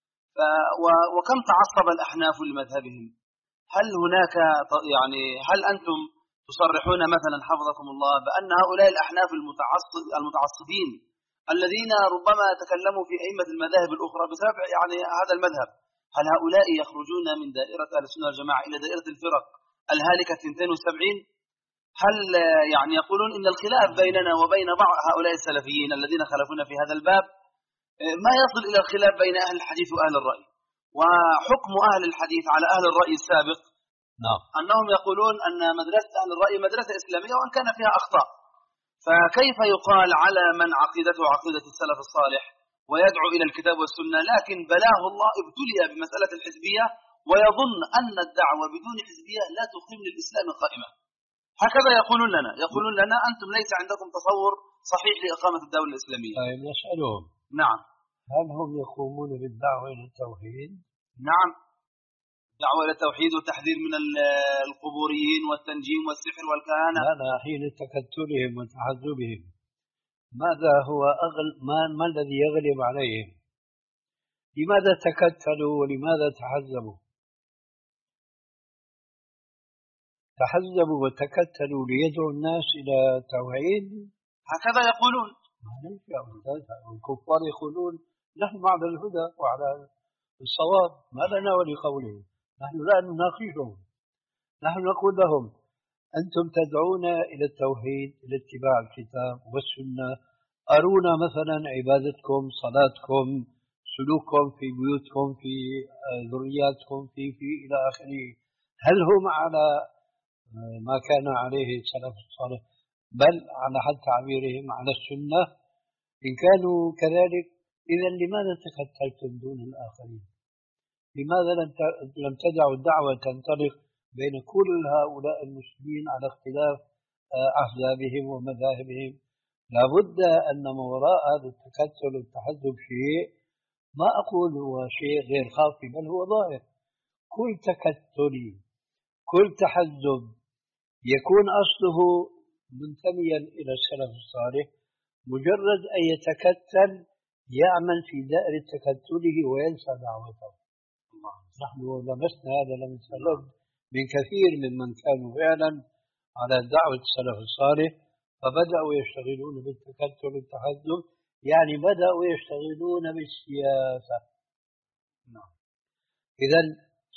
وكم تعصب الأحناف لمذهبهم، هل هناك يعني هل أنتم تصرحون مثلا حفظكم الله بأن هؤلاء الأحناف المتعصب المتعصبين الذين ربما تكلموا في أئمة المذاهب الأخرى بسبب يعني هذا المذهب، هل هؤلاء يخرجون من دائرة أهل السنة والجماعة إلى دائرة الفرق الهالكة اثنتين وسبعين؟ هل يعني يقولون إن الخلاف بيننا وبين بعض هؤلاء السلفيين الذين خالفونا في هذا الباب ما يصل إلى الخلاف بين أهل الحديث وأهل الرأي، وحكم أهل الحديث على أهل الرأي السابق نعم. أنهم يقولون أن مدرسة أهل الرأي مدرسة إسلامية وأن كان فيها أخطاء، فكيف يقال على من عقيدته عقيدة السلف الصالح ويدعو إلى الكتاب والسنة لكن بلاه الله ابتلي بمسألة الحزبية ويظن أن الدعوة بدون حزبية لا تقيم للإسلام قائمة؟ هكذا يقولون لنا، يقولون لنا أنتم ليس عندكم تصور صحيح لإقامة الدولة الإسلامية. طيب نسألهم، نعم، هل هم يقومون بالدعوة إلى التوحيد؟ نعم، دعوة إلى التوحيد والتحذير من القبوريين والتنجيم والسحر والكهانة. لا لا، حين تكتلهم وتحزبهم ماذا هو أغل ما, ما الذي يغلب عليهم؟ لماذا تكتلوا ولماذا تحزبوا؟ تحزبوا وتكتلوا ليدعوا الناس إلى التوحيد، هكذا يقولون. الكفار يقولون نحن على الهدى وعلى الصواب، ما لنا ولقولهم، نحن لا نناقشهم، نحن نقول لهم أنتم تدعون إلى التوحيد، إلى اتباع الكتاب والسنة، أرونا مثلا عبادتكم، صلاتكم، سلوككم في بيوتكم، في ذرياتكم، في في إلى آخره، هل هم على ما كان عليه السلف الصالح بل على حد تعبيرهم على السنة؟ إن كانوا كذلك إذا لماذا تكتلتم دون الآخرين؟ لماذا لم تدعوا الدعوة تنطلق بين كل هؤلاء المسلمين على اختلاف أحزابهم ومذاهبهم؟ لابد أن ما وراء هذا التكتل والتحزب شيء، ما أقول هو شيء غير خافي بل هو ظاهر. كل تكتل كل تحزب يكون أصله منتميا إلى السلف الصالح، مجرد أن يتكتل يعمل في دائرة تكتله وينسى دعوته. نحن لمسنا هذا المثل من كثير ممن كانوا فعلا على دعوة السلف الصالح فبدأوا يشتغلون بالتكتل والتحزب، يعني بدأوا يشتغلون بالسياسة. إذن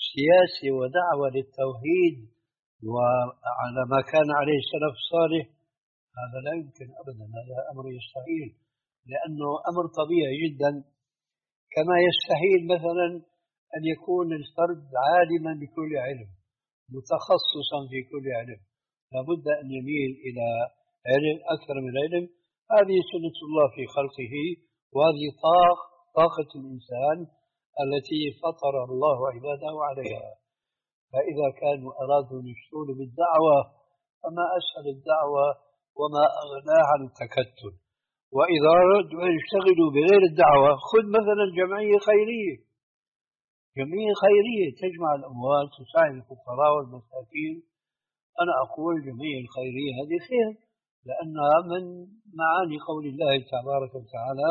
سياسة ودعوة للتوحيد وعلى ما كان عليه السلف الصالح، هذا لا يمكن أبدا، هذا أمر يستحيل، لأنه أمر طبيعي جدا. كما يستحيل مثلا أن يكون الفرد عالما بكل علم متخصصا في كل علم، لابد أن يميل إلى علم أكثر من علم. هذه سنة الله في خلقه، وهذه طاق طاقة الإنسان التي فطر الله عباده عليها. فإذا كانوا أرادوا أن يشتغلوا بالدعوة فما أسهل الدعوة وما أغنى عن التكتل. وإذا أرادوا أن يشتغلوا بغير الدعوة، خذ مثلا جمعية خيرية، جمعية خيرية تجمع الأموال تساعد الفقراء والمساكين. أنا أقول الجمعية الخيرية هذه خير، لأنها من معاني قول الله تبارك وتعالى: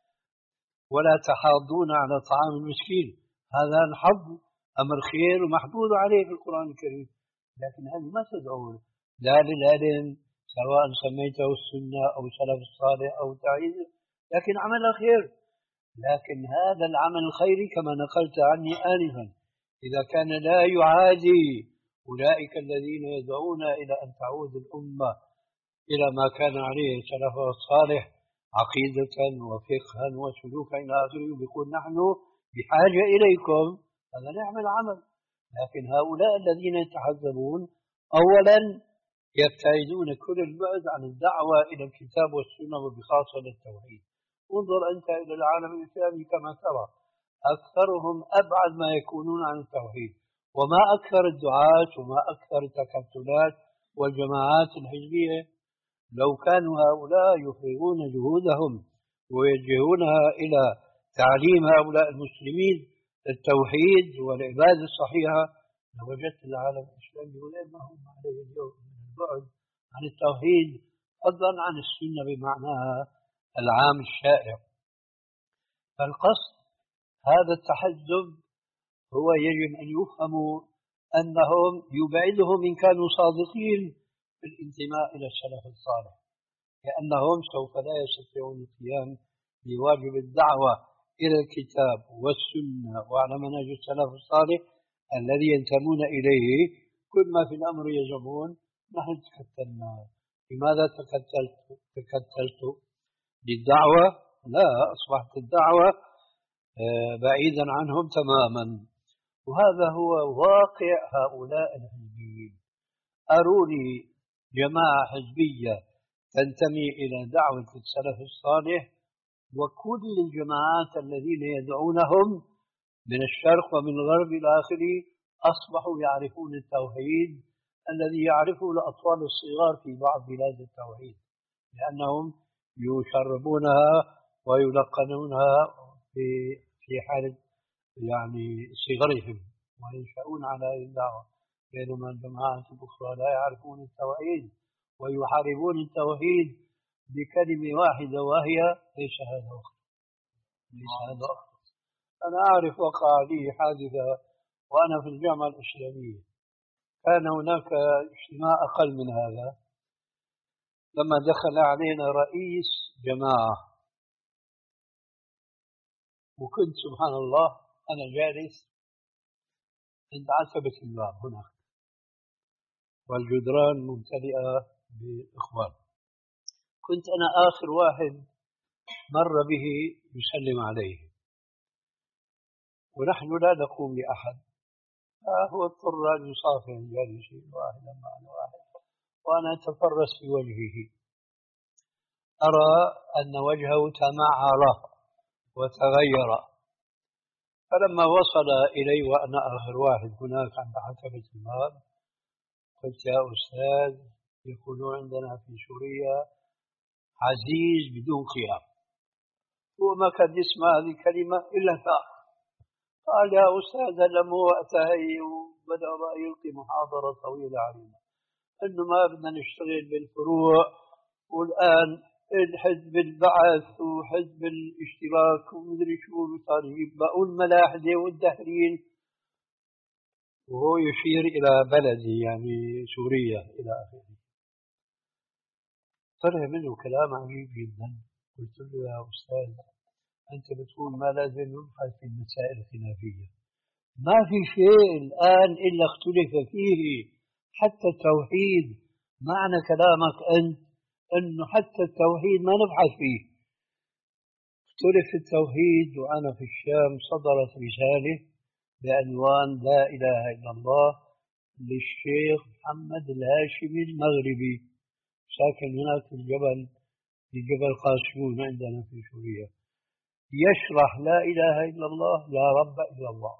ولا تحاضون على طعام المسكين. هذا الحظ أمر خير ومحمود عليه في القرآن الكريم، لكن هذه ما تدعو لا للعلم سواء سميته السنة أو سلف الصالح أو تعيد، لكن عمل خير. لكن هذا العمل الخيري كما نقلت عني آنفا إذا كان لا يعادي أولئك الذين يدعون إلى أن تعود الأمة إلى ما كان عليه سلفها الصالح عقيدة وفقها وسلوكا إلى آخره، يقول نحن بحاجة إليكم، هذا نعم العمل. لكن هؤلاء الذين يتحزبون أولا يبتعدون كل البعد عن الدعوة إلى الكتاب والسنة وبخاصة للتوحيد. انظر أنت إلى العالم الإسلامي كما ترى أكثرهم أبعد ما يكونون عن التوحيد، وما أكثر الدعاة وما أكثر التكتلات والجماعات الحزبية. لو كانوا هؤلاء يفرغون جهودهم ويوجهونها إلى تعليم هؤلاء المسلمين التوحيد والعبادة الصحيحة، لوجدت العالم الإسلامي ولا ما هم عليه اليوم من البعد عن التوحيد، فضلا عن السنة بمعناها العام الشائع. فالقصد هذا التحزب هو يجب أن يفهموا أنهم يبعدهم إن كانوا صادقين في الانتماء إلى السلف الصالح، لأنهم سوف لا يستطيعون القيام بواجب الدعوة إلى الكتاب والسنة وعلى منهج السلف الصالح الذي ينتمون إليه. كل ما في الأمر يزعمون نحن تكتلنا. لماذا تكتلت؟ تكتلت للدعوة؟ لا، أصبحت الدعوة بعيدا عنهم تماما. وهذا هو واقع هؤلاء الحزبيين. أروني جماعة حزبية تنتمي إلى دعوة السلف الصالح، وكل الجماعات الذين يدعونهم من الشرق ومن الغرب إلى آخره أصبحوا يعرفون التوحيد الذي يعرفه الأطفال الصغار في بعض بلاد التوحيد، لأنهم يشربونها ويلقنونها في في حالة يعني صغرهم وينشأون على الدعوة، بينما الجماعات الأخرى لا يعرفون التوحيد ويحاربون التوحيد بكلمة واحدة وهي ليس هذا وقت، ليس هذا وقت. أنا أعرف وقع لي حادثة وأنا في الجامعة الإسلامية، كان هناك اجتماع أقل من هذا، لما دخل علينا رئيس جماعة وكنت سبحان الله أنا جالس عند عتبة الباب هناك والجدران ممتلئة بالإخوان، كنت أنا آخر واحد مر به يسلم عليه، ونحن لا نقوم لأحد، فهو اضطر أن يصافح الجالسين واحدا بعد واحد، وأنا أتفرس في وجهه أرى أن وجهه تمعر وتغير. فلما وصل إلي وأنا آخر واحد هناك عند عتبة الباب قلت: يا أستاذ، يقولون عندنا في سوريا عزيز بدون خيار. هو ما كان يسمع هذه الكلمة إلا ثاء. قال: يا أستاذ، لما وقتها وبدأ بقى يلقي محاضرة طويلة علينا إنه ما بدنا نشتغل بالفروع، والآن الحزب البعث وحزب الاشتراك ومدري شو صار يجيب بقى الملاحدة والدهرين، وهو يشير إلى بلدي يعني سوريا إلى آخره. طلع منه كلام عجيب جدا. قلت له: يا أستاذ، أنت بتقول ما لازم نبحث في المسائل الخلافية، ما في شيء الآن إلا اختلف فيه، حتى التوحيد. معنى كلامك أنت أنه حتى التوحيد ما نبحث فيه. اختلف في التوحيد. وأنا في الشام صدرت رسالة بعنوان لا إله إلا الله للشيخ محمد الهاشمي المغربي، ساكن هناك في الجبل، في جبل قاسمون عندنا في سوريا، يشرح لا إله إلا الله لا رب إلا الله.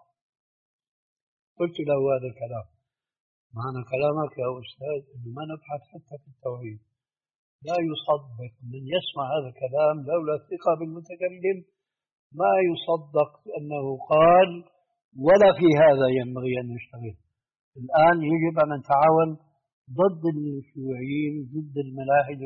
قلت له هذا الكلام، معنى كلامك يا أستاذ أنه ما نبحث حتى في التوحيد. لا يصدق من يسمع هذا الكلام لولا الثقة بالمتكلم، ما يصدق أنه قال، ولا في هذا ينبغي أن نشتغل. الآن يجب أن نتعاون ضد الشيوعيين ضد الملاحدة.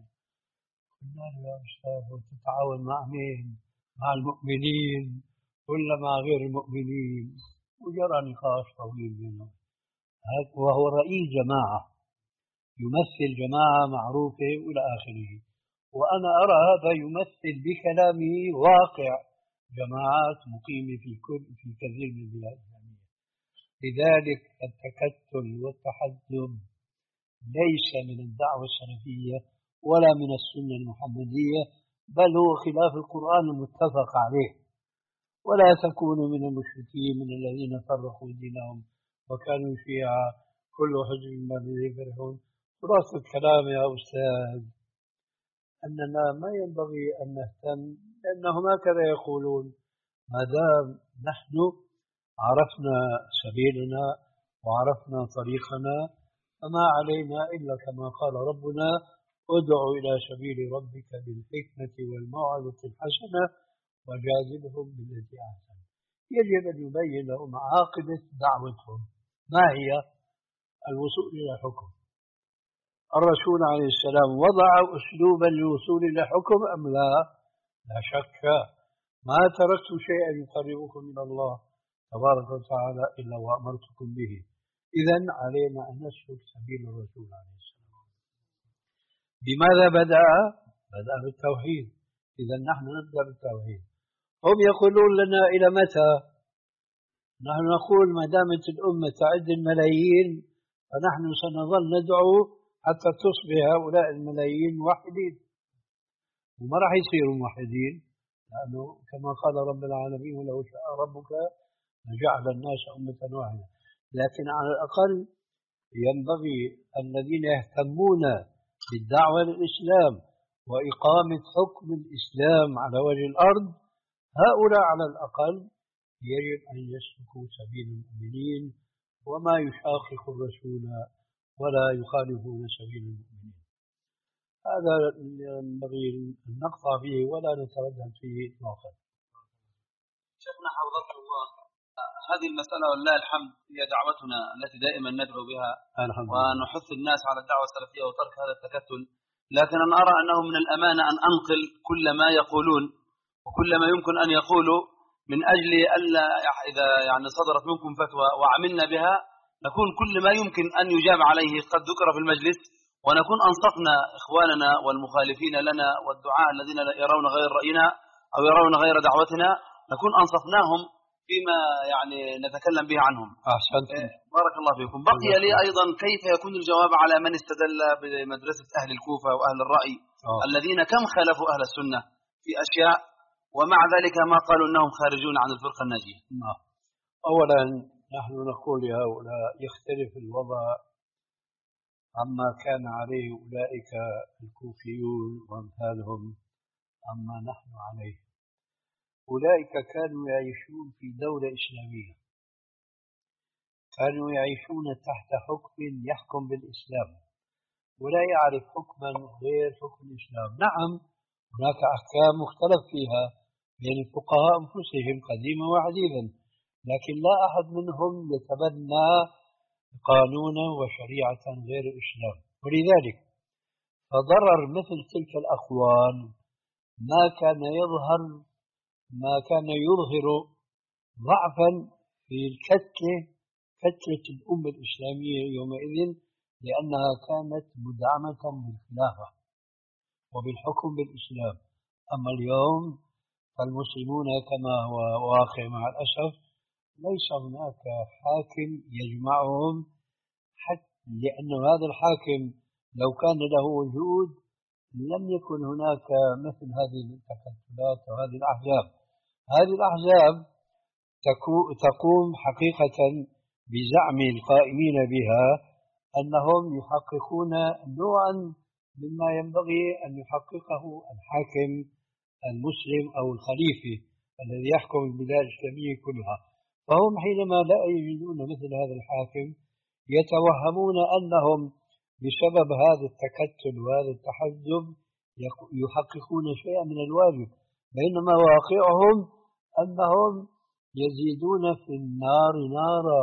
قلنا له يا أستاذ وتتعاون مع مين؟ مع المؤمنين ولا مع غير المؤمنين؟ وجرى نقاش طويل بينهم. وهو رئيس جماعة يمثل جماعة معروفة وإلى آخره، وأنا أرى هذا يمثل بكلامه واقع جماعات مقيمة في كل في كثير من البلاد الإسلامية. لذلك التكتل والتحزب ليس من الدعوة السلفية ولا من السنة المحمدية، بل هو خلاف القرآن المتفق عليه. ولا تكونوا من المشركين من الذين فرقوا دينهم وكانوا شيعا كل حزب بما لديهم فرحون. خلاصة الكلام يا أستاذ أننا ما ينبغي أن نهتم، لأنهم هكذا يقولون. ما دام نحن عرفنا سبيلنا وعرفنا طريقنا فما علينا إلا كما قال ربنا ادع إلى سبيل ربك بالحكمة والموعظة الحسنة وجادلهم بالتي أحسن. يجب أن يبين لهم عاقبة دعوتهم ما هي؟ الوصول إلى حكم. الرسول عليه السلام وضع أسلوبا للوصول إلى حكم أم لا؟ لا شك. ما تركت شيئا يقربكم من الله تبارك وتعالى إلا وأمرتكم به. إذن علينا أن نسلك سبيل الرسول عليه السلام. بماذا بدأ؟ بدأ بالتوحيد. إذن نحن نبدأ بالتوحيد. هم يقولون لنا إلى متى؟ نحن نقول ما دامت الأمة تعد الملايين فنحن سنظل ندعو حتى تصبح هؤلاء الملايين موحدين، وما راح يصيروا موحدين، لأنه كما قال رب العالمين ولو شاء ربك لجعل الناس أمة واحدة. لكن على الأقل ينبغي الذين يهتمون بالدعوة للإسلام وإقامة حكم الإسلام على وجه الأرض، هؤلاء على الأقل يجب أن يسلكوا سبيل المؤمنين وما يشاقق الرسول ولا يخالفون سبيل المؤمنين. هذا ينبغي أن نقطع به ولا نتردد فيه إطلاقا. شيخنا حفظكم الله، هذه المسألة ولله الحمد هي دعوتنا التي دائما ندعو بها ونحث الناس على الدعوة السلفية وترك هذا التكتل. لكن أنا أرى أنه من الأمانة أن أنقل كل ما يقولون وكل ما يمكن أن يقولوا، من أجل ألا إذا يعني صدرت منكم فتوى وعملنا بها نكون كل ما يمكن أن يجاب عليه قد ذكر في المجلس، ونكون أنصفنا إخواننا والمخالفين لنا والدعاء الذين يرون غير رأينا أو يرون غير دعوتنا، نكون أنصفناهم فيما يعني نتكلم به عنهم. أحسنت. بارك الله فيكم. بقي لي أيضا كيف يكون الجواب على من استدل بمدرسة أهل الكوفة وأهل الرأي أوه. الذين كم خالفوا أهل السنة في أشياء ومع ذلك ما قالوا أنهم خارجون عن الفرقة الناجية. أولا نحن نقول لهؤلاء يختلف الوضع عما كان عليه أولئك الكوفيون وأمثالهم عما نحن عليه. أولئك كانوا يعيشون في دولة إسلامية، كانوا يعيشون تحت حكم يحكم بالإسلام ولا يعرف حكما غير حكم الإسلام. نعم هناك أحكام مختلف فيها بين الفقهاء أنفسهم قديما وحديثا، لكن لا أحد منهم يتبنى قانونا وشريعة غير الإسلام. ولذلك فضرر مثل تلك الأقوال ما كان يظهر ما كان يظهر ضعفا في الكتلة كتلة الأمة الإسلامية يومئذ، لأنها كانت مدعمة بالخلافة وبالحكم بالإسلام. أما اليوم فالمسلمون كما هو واقع مع الأسف ليس هناك حاكم يجمعهم، حتى لأن هذا الحاكم لو كان له وجود لم يكن هناك مثل هذه التكتلات وهذه الأحزاب. هذه الأحزاب تقوم حقيقة بزعم القائمين بها أنهم يحققون نوعا مما ينبغي أن يحققه الحاكم المسلم أو الخليفة الذي يحكم البلاد الإسلامية كلها. فهم حينما لا يجدون مثل هذا الحاكم يتوهمون أنهم بسبب هذا التكتل وهذا التحزب يحققون شيئا من الواجب، بينما واقعهم أنهم يزيدون في النار نارا.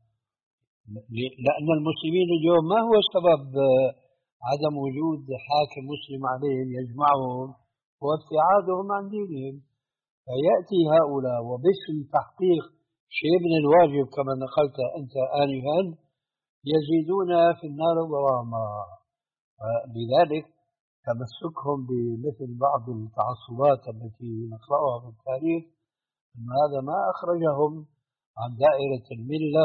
لأن المسلمين اليوم ما هو سبب عدم وجود حاكم مسلم عليهم يجمعهم هو ابتعادهم عن دينهم. فيأتي هؤلاء وباسم تحقيق شيء من الواجب كما نقلت أنت آنفا يزيدون في النار ضراما. لذلك تمسكهم بمثل بعض التعصبات التي نقرأها في التاريخ أن هذا ما أخرجهم عن دائرة الملة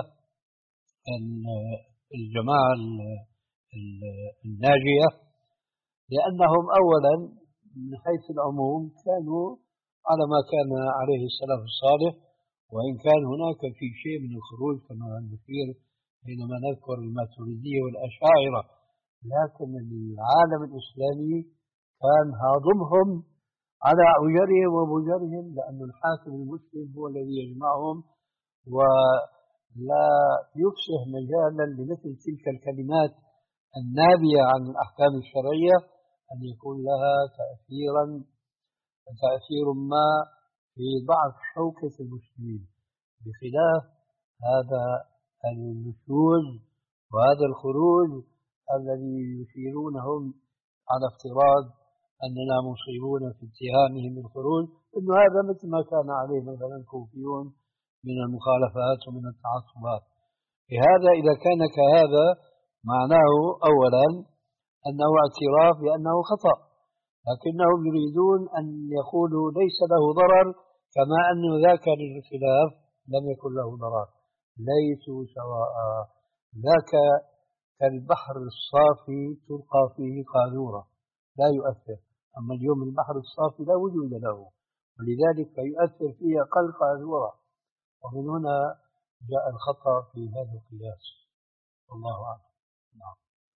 الجماعة الناجية، لأنهم أولا من حيث العموم كانوا على ما كان عليه السلف الصالح، وإن كان هناك في شيء من الخروج كما نشير حينما نذكر الماتريدية والأشاعرة، لكن العالم الإسلامي كان هاضمهم على عجرهم وبجرهم، لأن الحاكم المسلم هو الذي يجمعهم ولا يفسح مجالا لمثل تلك الكلمات النابية عن الأحكام الشرعية أن يكون لها تأثيرا تأثير ما في ضعف شوكة المسلمين، بخلاف هذا النشوز وهذا الخروج الذي يشيرونهم على افتراض أننا مصيبون في اتهامهم بالخروج، إنه هذا مثل ما كان عليه مثلا الكوفيون من المخالفات ومن التعصبات. لهذا إذا كان كهذا معناه أولا أنه اعتراف بأنه خطأ، لكنهم يريدون أن يقولوا ليس له ضرر، كما أن ذاك للخلاف لم يكن له ضرر. ليسوا سواء، ذاك كالبحر الصافي تلقى فيه قاذورة لا يؤثر، أما اليوم البحر الصافي لا وجود له ولذلك يؤثر فيه أقل قاذورة، ومن هنا جاء الخطأ في هذا القياس. والله أعلم. نعم.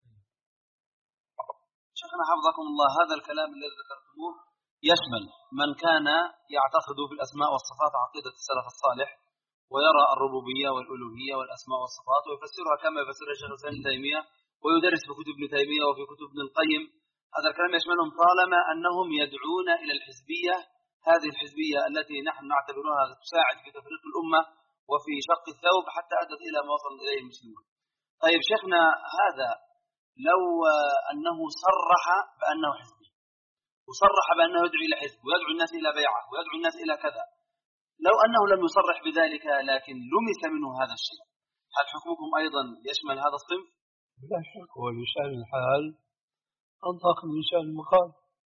شيخنا حفظكم الله، هذا الكلام الذي ذكرتموه يشمل من كان يعتقد في الأسماء والصفات عقيدة السلف الصالح ويرى الربوبية والألوهية والأسماء والصفات ويفسرها كما يفسرها الشيخ الإسلام ابن تيمية ويدرس في كتب ابن تيمية وفي كتب ابن القيم. هذا الكلام يشملهم طالما أنهم يدعون إلى الحزبية، هذه الحزبية التي نحن نعتبرها تساعد في تفريق الأمة وفي شق الثوب حتى أدت إلى ما وصل إليه المسلمون. طيب شيخنا، هذا لو أنه صرح بأنه حزبي وصرح بأنه يدعو إلى حزب ويدعو الناس إلى بيعة ويدعو الناس إلى كذا، لو أنه لم يصرح بذلك لكن لمس منه هذا الشيء، هل حكمكم أيضا يشمل هذا الصنف؟ لا شك، ولسان الحال أنطق من لسان المقال،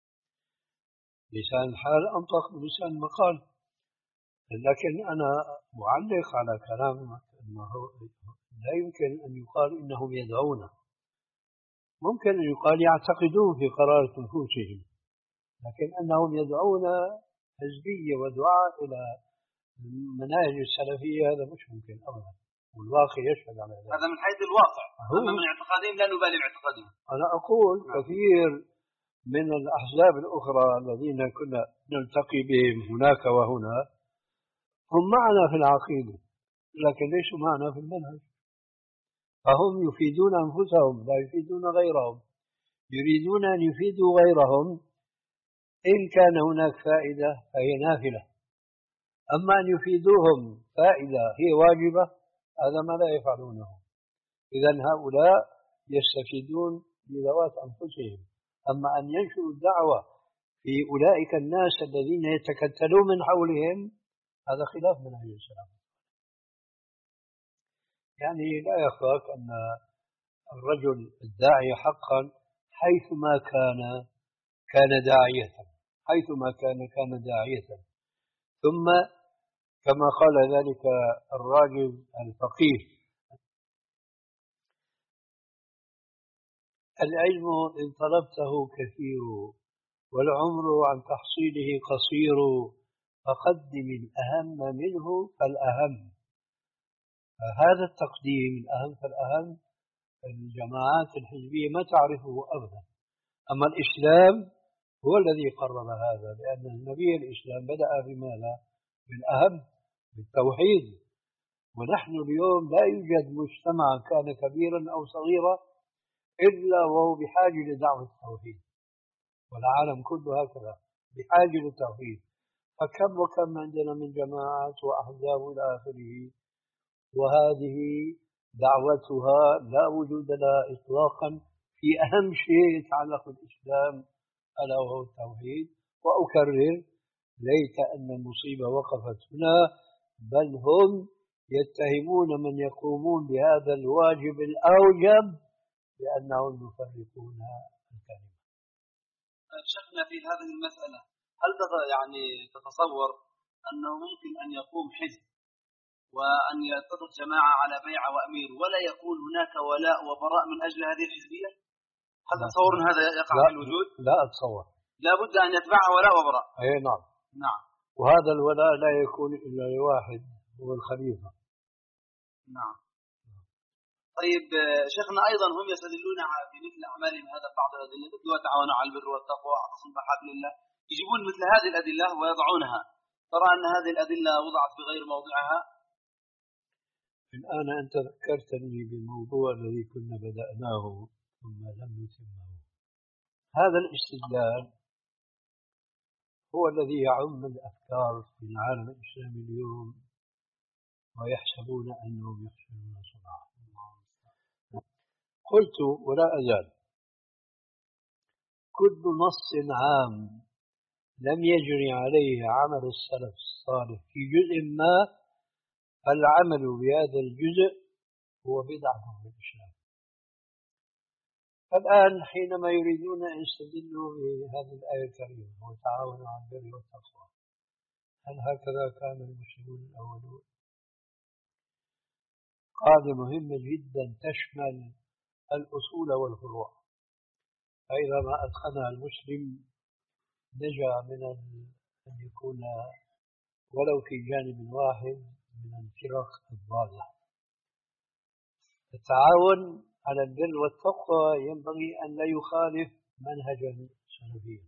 لسان الحال أنطق من لسان المقال. لكن أنا معلق على كلام أنه لا يمكن أن يقال إنهم يدعون، ممكن أن يقال يعتقدون في قرارة نفوسهم، لكن أنهم يدعون حزبية ودعاء إلى مناهج السلفية هذا مش ممكن أبدا، والواقع يشهد على ذلك. هذا من حيث الواقع، أما من اعتقادهم لا نبالي باعتقادهم. أنا أقول كثير من الأحزاب الأخرى الذين كنا نلتقي بهم هناك وهنا هم معنا في العقيدة لكن ليسوا معنا في المنهج، فهم يفيدون أنفسهم لا يفيدون غيرهم، يريدون أن يفيدوا غيرهم إن كان هناك فائدة فهي نافلة، أما أن يفيدوهم فائدة هي واجبة هذا ما لا يفعلونه. إذن هؤلاء يستفيدون بذوات أنفسهم، أما أن ينشروا الدعوة في أولئك الناس الذين يتكتلون من حولهم هذا خلاف منهج السلف. يعني لا يخفاك أن الرجل الداعي حقا حيثما كان كان داعية، حيثما كان كان داعية، ثم كما قال ذلك الراجل الفقيه: العلم إن طلبته كثير والعمر عن تحصيله قصير، فقدم الأهم منه فالأهم. هذا التقديم الأهم فالأهم الجماعات الحزبية ما تعرفه أبدا، أما الإسلام هو الذي قرر هذا، لأن النبي الإسلام بدأ بماذا؟ بالأهم، بالتوحيد. ونحن اليوم لا يوجد مجتمع كان كبيرا أو صغيرا إلا وهو بحاجة لدعوة التوحيد، والعالم كله هكذا بحاجة للتوحيد. فكم وكم عندنا من جماعات وأحزاب إلى آخره، وهذه دعوتها لا وجود لها إطلاقا في أهم شيء يتعلق بالإسلام ألا وهو التوحيد. وأكرر: ليت أن المصيبة وقفت هنا، بل هم يتهمون من يقومون بهذا الواجب الأوجب بأنهم يفرقون الكلمة. شيخنا في هذه المسألة، هل يعني تتصور أنه ممكن أن يقوم حزب وأن يتفق جماعة على بيعة وأمير ولا يكون هناك ولاء وبراء من أجل هذه الحزبية؟ هل تتصور أن هذا يقع في الوجود؟ لا أتصور. لا بد أن يتبعها ولاء وبراء. أي نعم. نعم. وهذا الولاء لا يكون إلا لواحد، هو الخليفة. نعم. طيب شيخنا، أيضا هم يستدلون في مثل أعمالهم هذا بعض الأدلة، مثل وتعاونوا على البر والتقوى واعتصموا بحبل الله، يجيبون مثل هذه الأدلة ويضعونها. ترى أن هذه الأدلة وضعت في غير موضعها؟ الآن أنت ذكرتني بالموضوع الذي كنا بدأناه ثم لم نتمه. هذا الاستدلال هو الذي يعم الأفكار في العالم الإسلامي اليوم، ويحسبون أنهم يحسنون صنعا. قلت ولا أزال: كل نص عام لم يجري عليه عمل السلف الصالح في جزء ما، فالعمل بهذا الجزء هو بدعة في الإسلام. الآن حينما يريدون أن يستدلوا بهذه الآية الكريمة: وتعاونوا على البر والتقوى، هل هكذا كان المسلمون الأولون؟ قاعدة مهمة جدا تشمل الأصول والفروع، فإذا ما أتقنها المسلم نجا من أن يكون ولو في جانب واحد من الفرق الضالة. التعاون على البر والتقوى ينبغي أن لا يخالف منهجا سلفيا،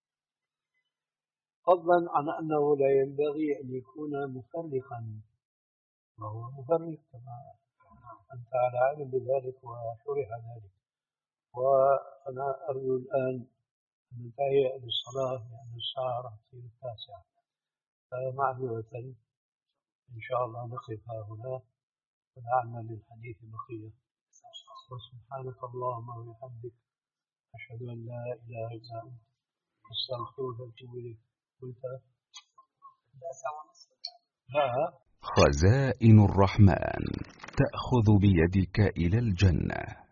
فضلا عن أنه لا ينبغي أن يكون مفرقا، وهو مفرق كما أنت على علم بذلك وشرح ذلك. وأنا أرجو الآن أن ننتهي بالصلاة لأن الساعة راح تصير التاسعة، فمعذرة إن شاء الله نقف هنا ونعمل للحديث بقية. وسبحانك اللهم وبحمدك، أشهد أن لا إله إلا أنت، أستغفرك وأتوب إليك. قلت خزائن الرحمن تأخذ بيدك إلى الجنة.